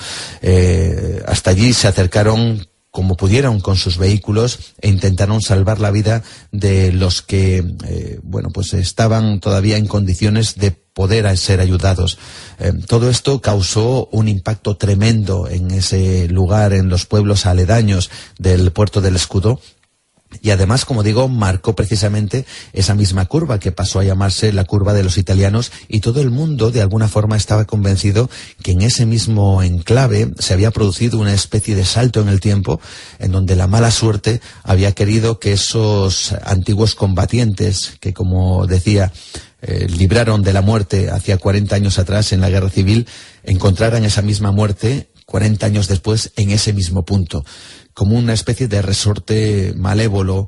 Hasta allí se acercaron como pudieron con sus vehículos e intentaron salvar la vida de los que, pues estaban todavía en condiciones de poder ser ayudados. Todo esto causó un impacto tremendo en ese lugar, en los pueblos aledaños del puerto del Escudo. Y además, como digo, marcó precisamente esa misma curva que pasó a llamarse la curva de los italianos, y todo el mundo de alguna forma estaba convencido que en ese mismo enclave se había producido una especie de salto en el tiempo en donde la mala suerte había querido que esos antiguos combatientes que, como decía, libraron de la muerte hacia 40 años atrás en la guerra civil, encontraran esa misma muerte 40 años después en ese mismo punto, como una especie de resorte malévolo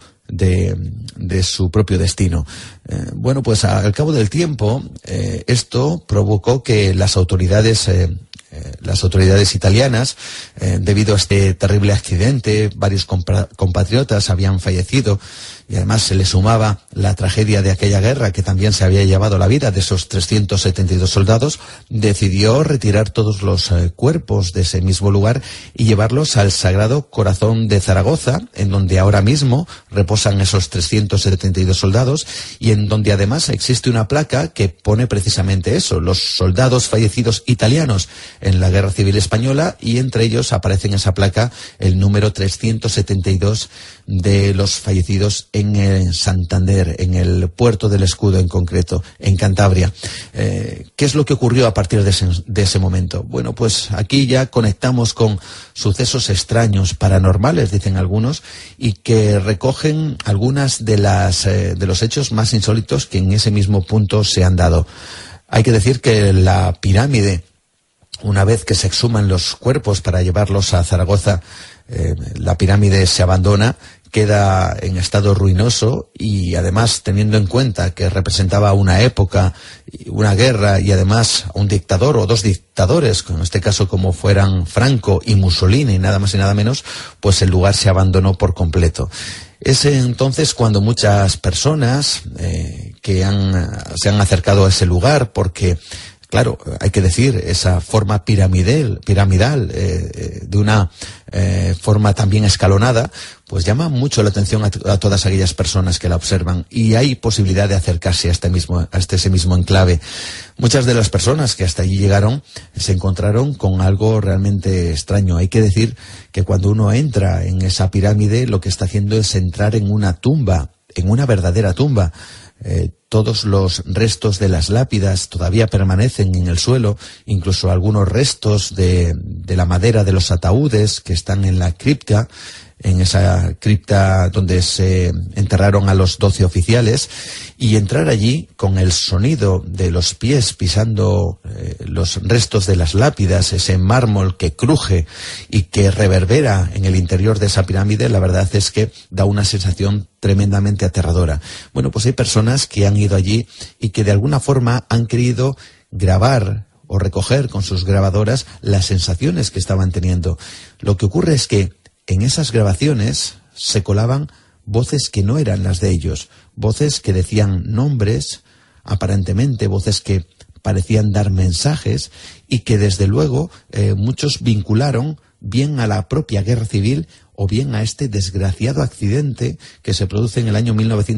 de su propio destino. Pues al cabo del tiempo, esto provocó que las autoridades italianas, debido a este terrible accidente, varios compatriotas habían fallecido, y además se le sumaba la tragedia de aquella guerra, que también se había llevado la vida de esos 372 soldados, decidió retirar todos los cuerpos de ese mismo lugar y llevarlos al Sagrado Corazón de Zaragoza, en donde ahora mismo reposan esos 372 soldados, y en donde además existe una placa que pone precisamente eso: los soldados fallecidos italianos en la Guerra Civil Española, y entre ellos aparece en esa placa el número 372 de los fallecidos en Santander, en el puerto del Escudo en concreto, en Cantabria. ¿Qué es lo que ocurrió a partir de ese momento? Bueno, pues aquí ya conectamos con sucesos extraños, paranormales, dicen algunos, y que recogen algunas de los hechos más insólitos que en ese mismo punto se han dado. Hay que decir que la pirámide, una vez que se exhuman los cuerpos para llevarlos a Zaragoza, la pirámide se abandona, queda en estado ruinoso, y además, teniendo en cuenta que representaba una época, una guerra, y además un dictador o dos dictadores, en este caso como fueran Franco y Mussolini, nada más y nada menos, pues el lugar se abandonó por completo. Es entonces cuando muchas personas se han acercado a ese lugar, porque claro, hay que decir, esa forma piramidal, de una forma también escalonada, pues llama mucho la atención a todas aquellas personas que la observan, y hay posibilidad de acercarse a ese mismo enclave. Muchas de las personas que hasta allí llegaron se encontraron con algo realmente extraño. Hay que decir que cuando uno entra en esa pirámide, lo que está haciendo es entrar en una tumba, en una verdadera tumba. Todos los restos de las lápidas todavía permanecen en el suelo, incluso algunos restos de la madera de los ataúdes que están en la cripta, en esa cripta donde se enterraron a los 12 oficiales, y entrar allí con el sonido de los pies pisando los restos de las lápidas, ese mármol que cruje y que reverbera en el interior de esa pirámide, la verdad es que da una sensación tremendamente aterradora. Bueno, pues hay personas que han ido allí y que de alguna forma han querido grabar o recoger con sus grabadoras las sensaciones que estaban teniendo. Lo que ocurre es que en esas grabaciones se colaban voces que no eran las de ellos, voces que decían nombres, aparentemente voces que parecían dar mensajes, y que desde luego muchos vincularon bien a la propia guerra civil o bien a este desgraciado accidente que se produce en el año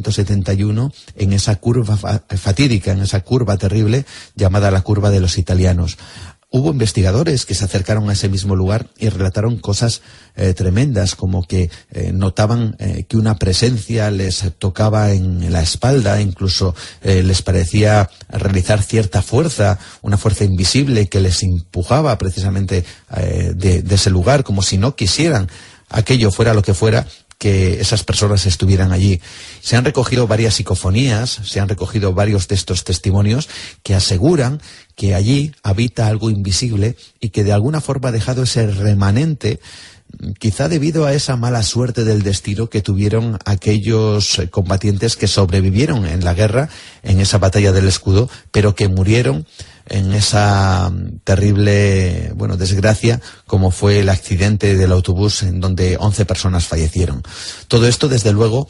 1971 en esa curva fatídica, en esa curva terrible llamada la curva de los italianos. Hubo investigadores que se acercaron a ese mismo lugar y relataron cosas tremendas, como que notaban que una presencia les tocaba en la espalda, incluso les parecía realizar cierta fuerza, una fuerza invisible que les empujaba precisamente de ese lugar, como si no quisieran, aquello fuera lo que fuera, que esas personas estuvieran allí. Se han recogido varias psicofonías, se han recogido varios de estos testimonios que aseguran que allí habita algo invisible y que de alguna forma ha dejado ese remanente, quizá debido a esa mala suerte del destino que tuvieron aquellos combatientes que sobrevivieron en la guerra, en esa batalla del Escudo, pero que murieron en esa terrible, desgracia, como fue el accidente del autobús en donde 11 personas fallecieron. Todo esto, desde luego,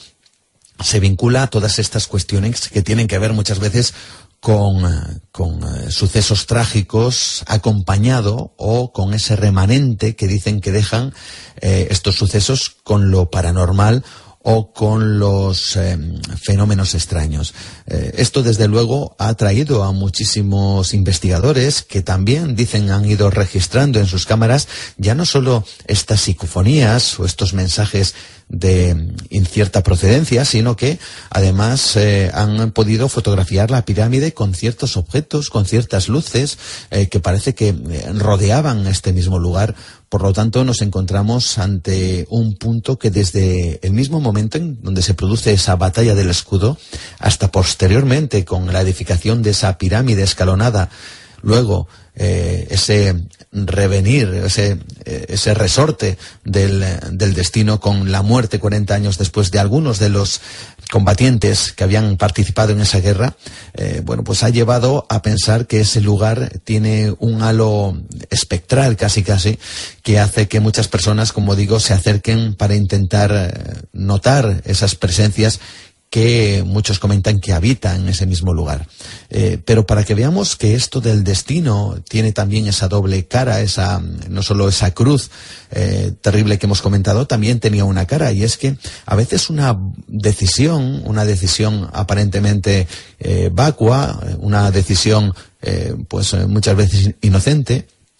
se vincula a todas estas cuestiones que tienen que ver muchas veces con sucesos trágicos, acompañado o con ese remanente que dicen que dejan estos sucesos con lo paranormal o con los fenómenos extraños. Esto, desde luego, ha atraído a muchísimos investigadores que también dicen han ido registrando en sus cámaras ya no solo estas psicofonías o estos mensajes de incierta procedencia, sino que además han podido fotografiar la pirámide con ciertos objetos, con ciertas luces que parece que rodeaban este mismo lugar. Por lo tanto, nos encontramos ante un punto que desde el mismo momento en donde se produce esa batalla del Escudo hasta posteriormente con la edificación de esa pirámide escalonada, luego ese revenir, ese resorte del destino con la muerte 40 años después de algunos de los combatientes que habían participado en esa guerra, pues ha llevado a pensar que ese lugar tiene un halo espectral casi, que hace que muchas personas, como digo, se acerquen para intentar notar esas presencias que muchos comentan que habitan en ese mismo lugar. Pero para que veamos que esto del destino tiene también esa doble cara, no solo esa cruz terrible que hemos comentado, también tenía una cara, y es que a veces una decisión aparentemente vacua, una decisión muchas veces inocente,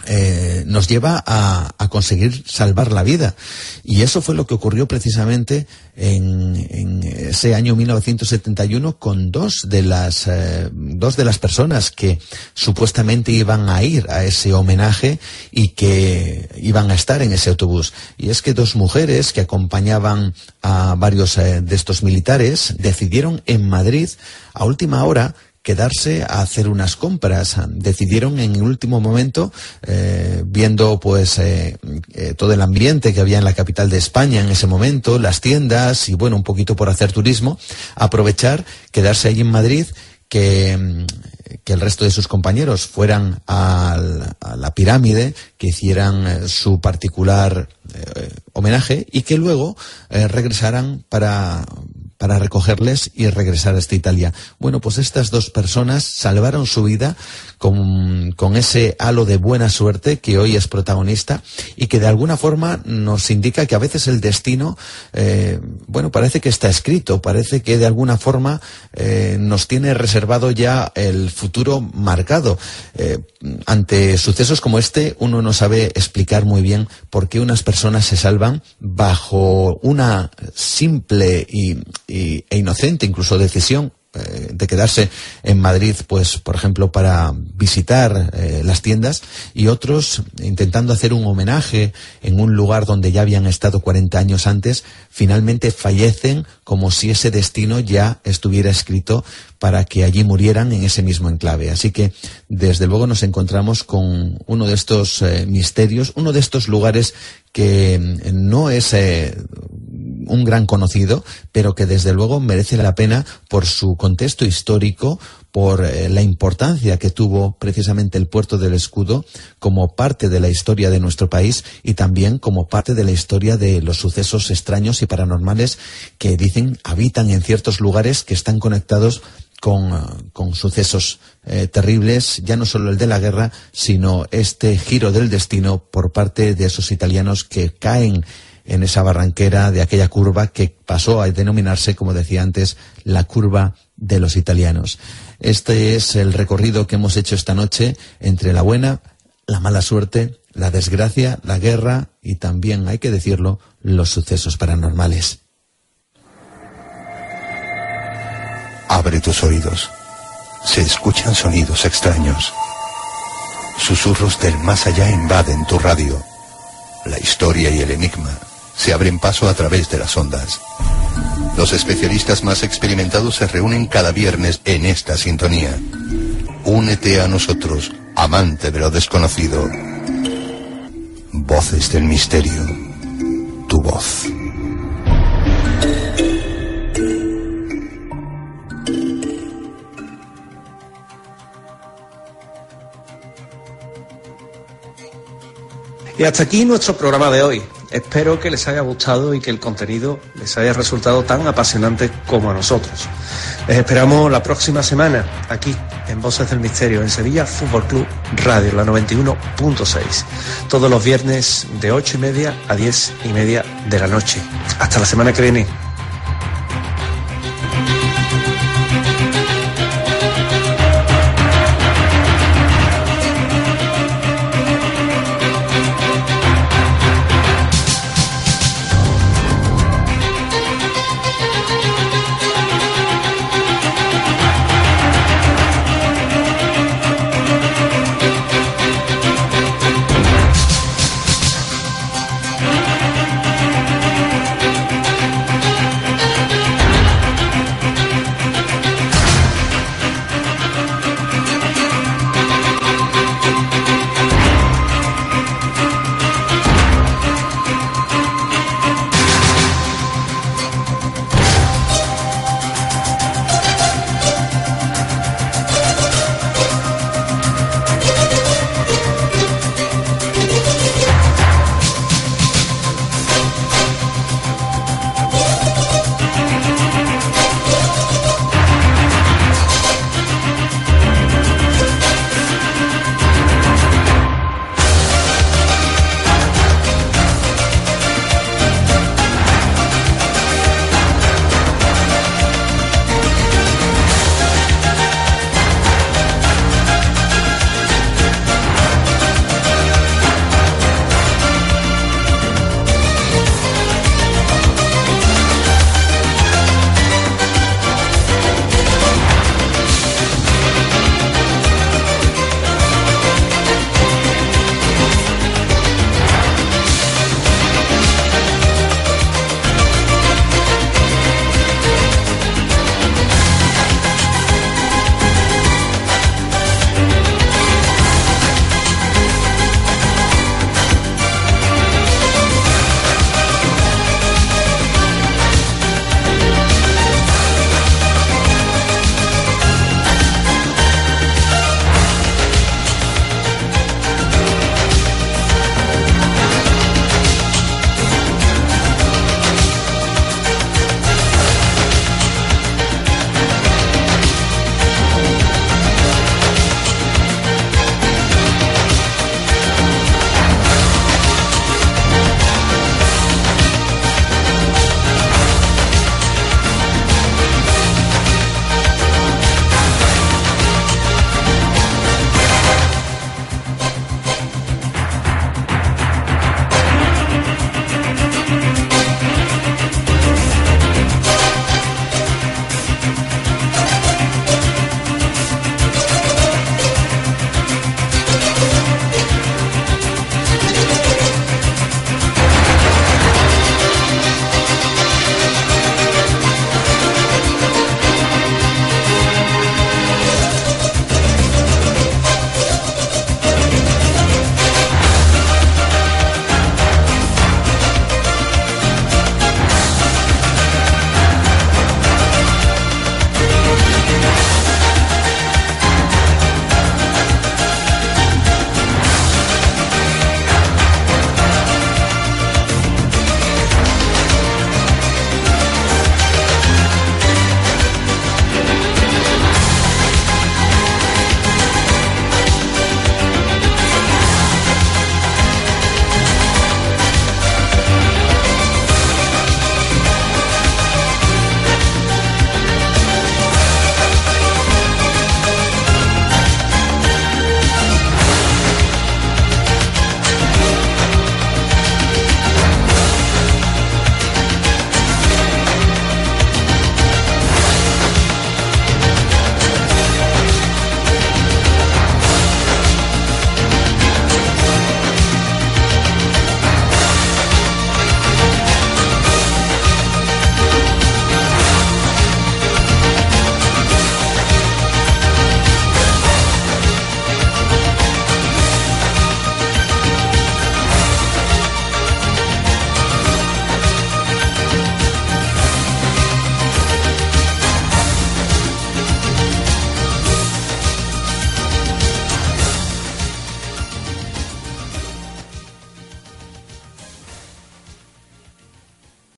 nos lleva a conseguir salvar la vida. Y eso fue lo que ocurrió precisamente en ese año 1971 con dos de las personas que supuestamente iban a ir a ese homenaje y que iban a estar en ese autobús. Y es que dos mujeres que acompañaban a varios de estos militares decidieron en Madrid a última hora quedarse a hacer unas compras. Decidieron en el último momento, viendo pues todo el ambiente que había en la capital de España en ese momento, las tiendas y bueno, un poquito por hacer turismo, aprovechar, quedarse allí en Madrid, que el resto de sus compañeros fueran a la pirámide, que hicieran su particular homenaje y que luego regresaran para recogerles y regresar hasta Italia. Bueno, pues estas dos personas salvaron su vida con ese halo de buena suerte que hoy es protagonista y que de alguna forma nos indica que a veces el destino, parece que está escrito, parece que de alguna forma nos tiene reservado ya el futuro marcado. Ante sucesos como este, uno no sabe explicar muy bien por qué unas personas se salvan bajo una simple e inocente incluso decisión de quedarse en Madrid, pues por ejemplo para visitar las tiendas, y otros intentando hacer un homenaje en un lugar donde ya habían estado 40 años antes, finalmente fallecen como si ese destino ya estuviera escrito para que allí murieran en ese mismo enclave. Así que desde luego nos encontramos con uno de estos misterios, uno de estos lugares que no es un gran conocido, pero que desde luego merece la pena por su contexto histórico, por la importancia que tuvo precisamente el Puerto del Escudo como parte de la historia de nuestro país y también como parte de la historia de los sucesos extraños y paranormales que dicen habitan en ciertos lugares que están conectados con sucesos terribles, ya no solo el de la guerra, sino este giro del destino por parte de esos italianos que caen en esa barranquera de aquella curva que pasó a denominarse, como decía antes, la curva de los italianos. Este es el recorrido que hemos hecho esta noche entre la buena, la mala suerte, la desgracia, la guerra y también, hay que decirlo, los sucesos paranormales. Abre tus oídos. Se escuchan sonidos extraños. Susurros del más allá invaden tu radio. La historia y el enigma se abren paso a través de las ondas. Los especialistas más experimentados se reúnen cada viernes en esta sintonía. Únete a nosotros, amante de lo desconocido. Voces del misterio. Tu voz. Y hasta aquí nuestro programa de hoy. Espero que les haya gustado y que el contenido les haya resultado tan apasionante como a nosotros. Les esperamos la próxima semana aquí en Voces del Misterio en Sevilla Fútbol Club Radio, la 91.6. Todos los viernes de 8:30 a 10:30 de la noche. Hasta la semana que viene.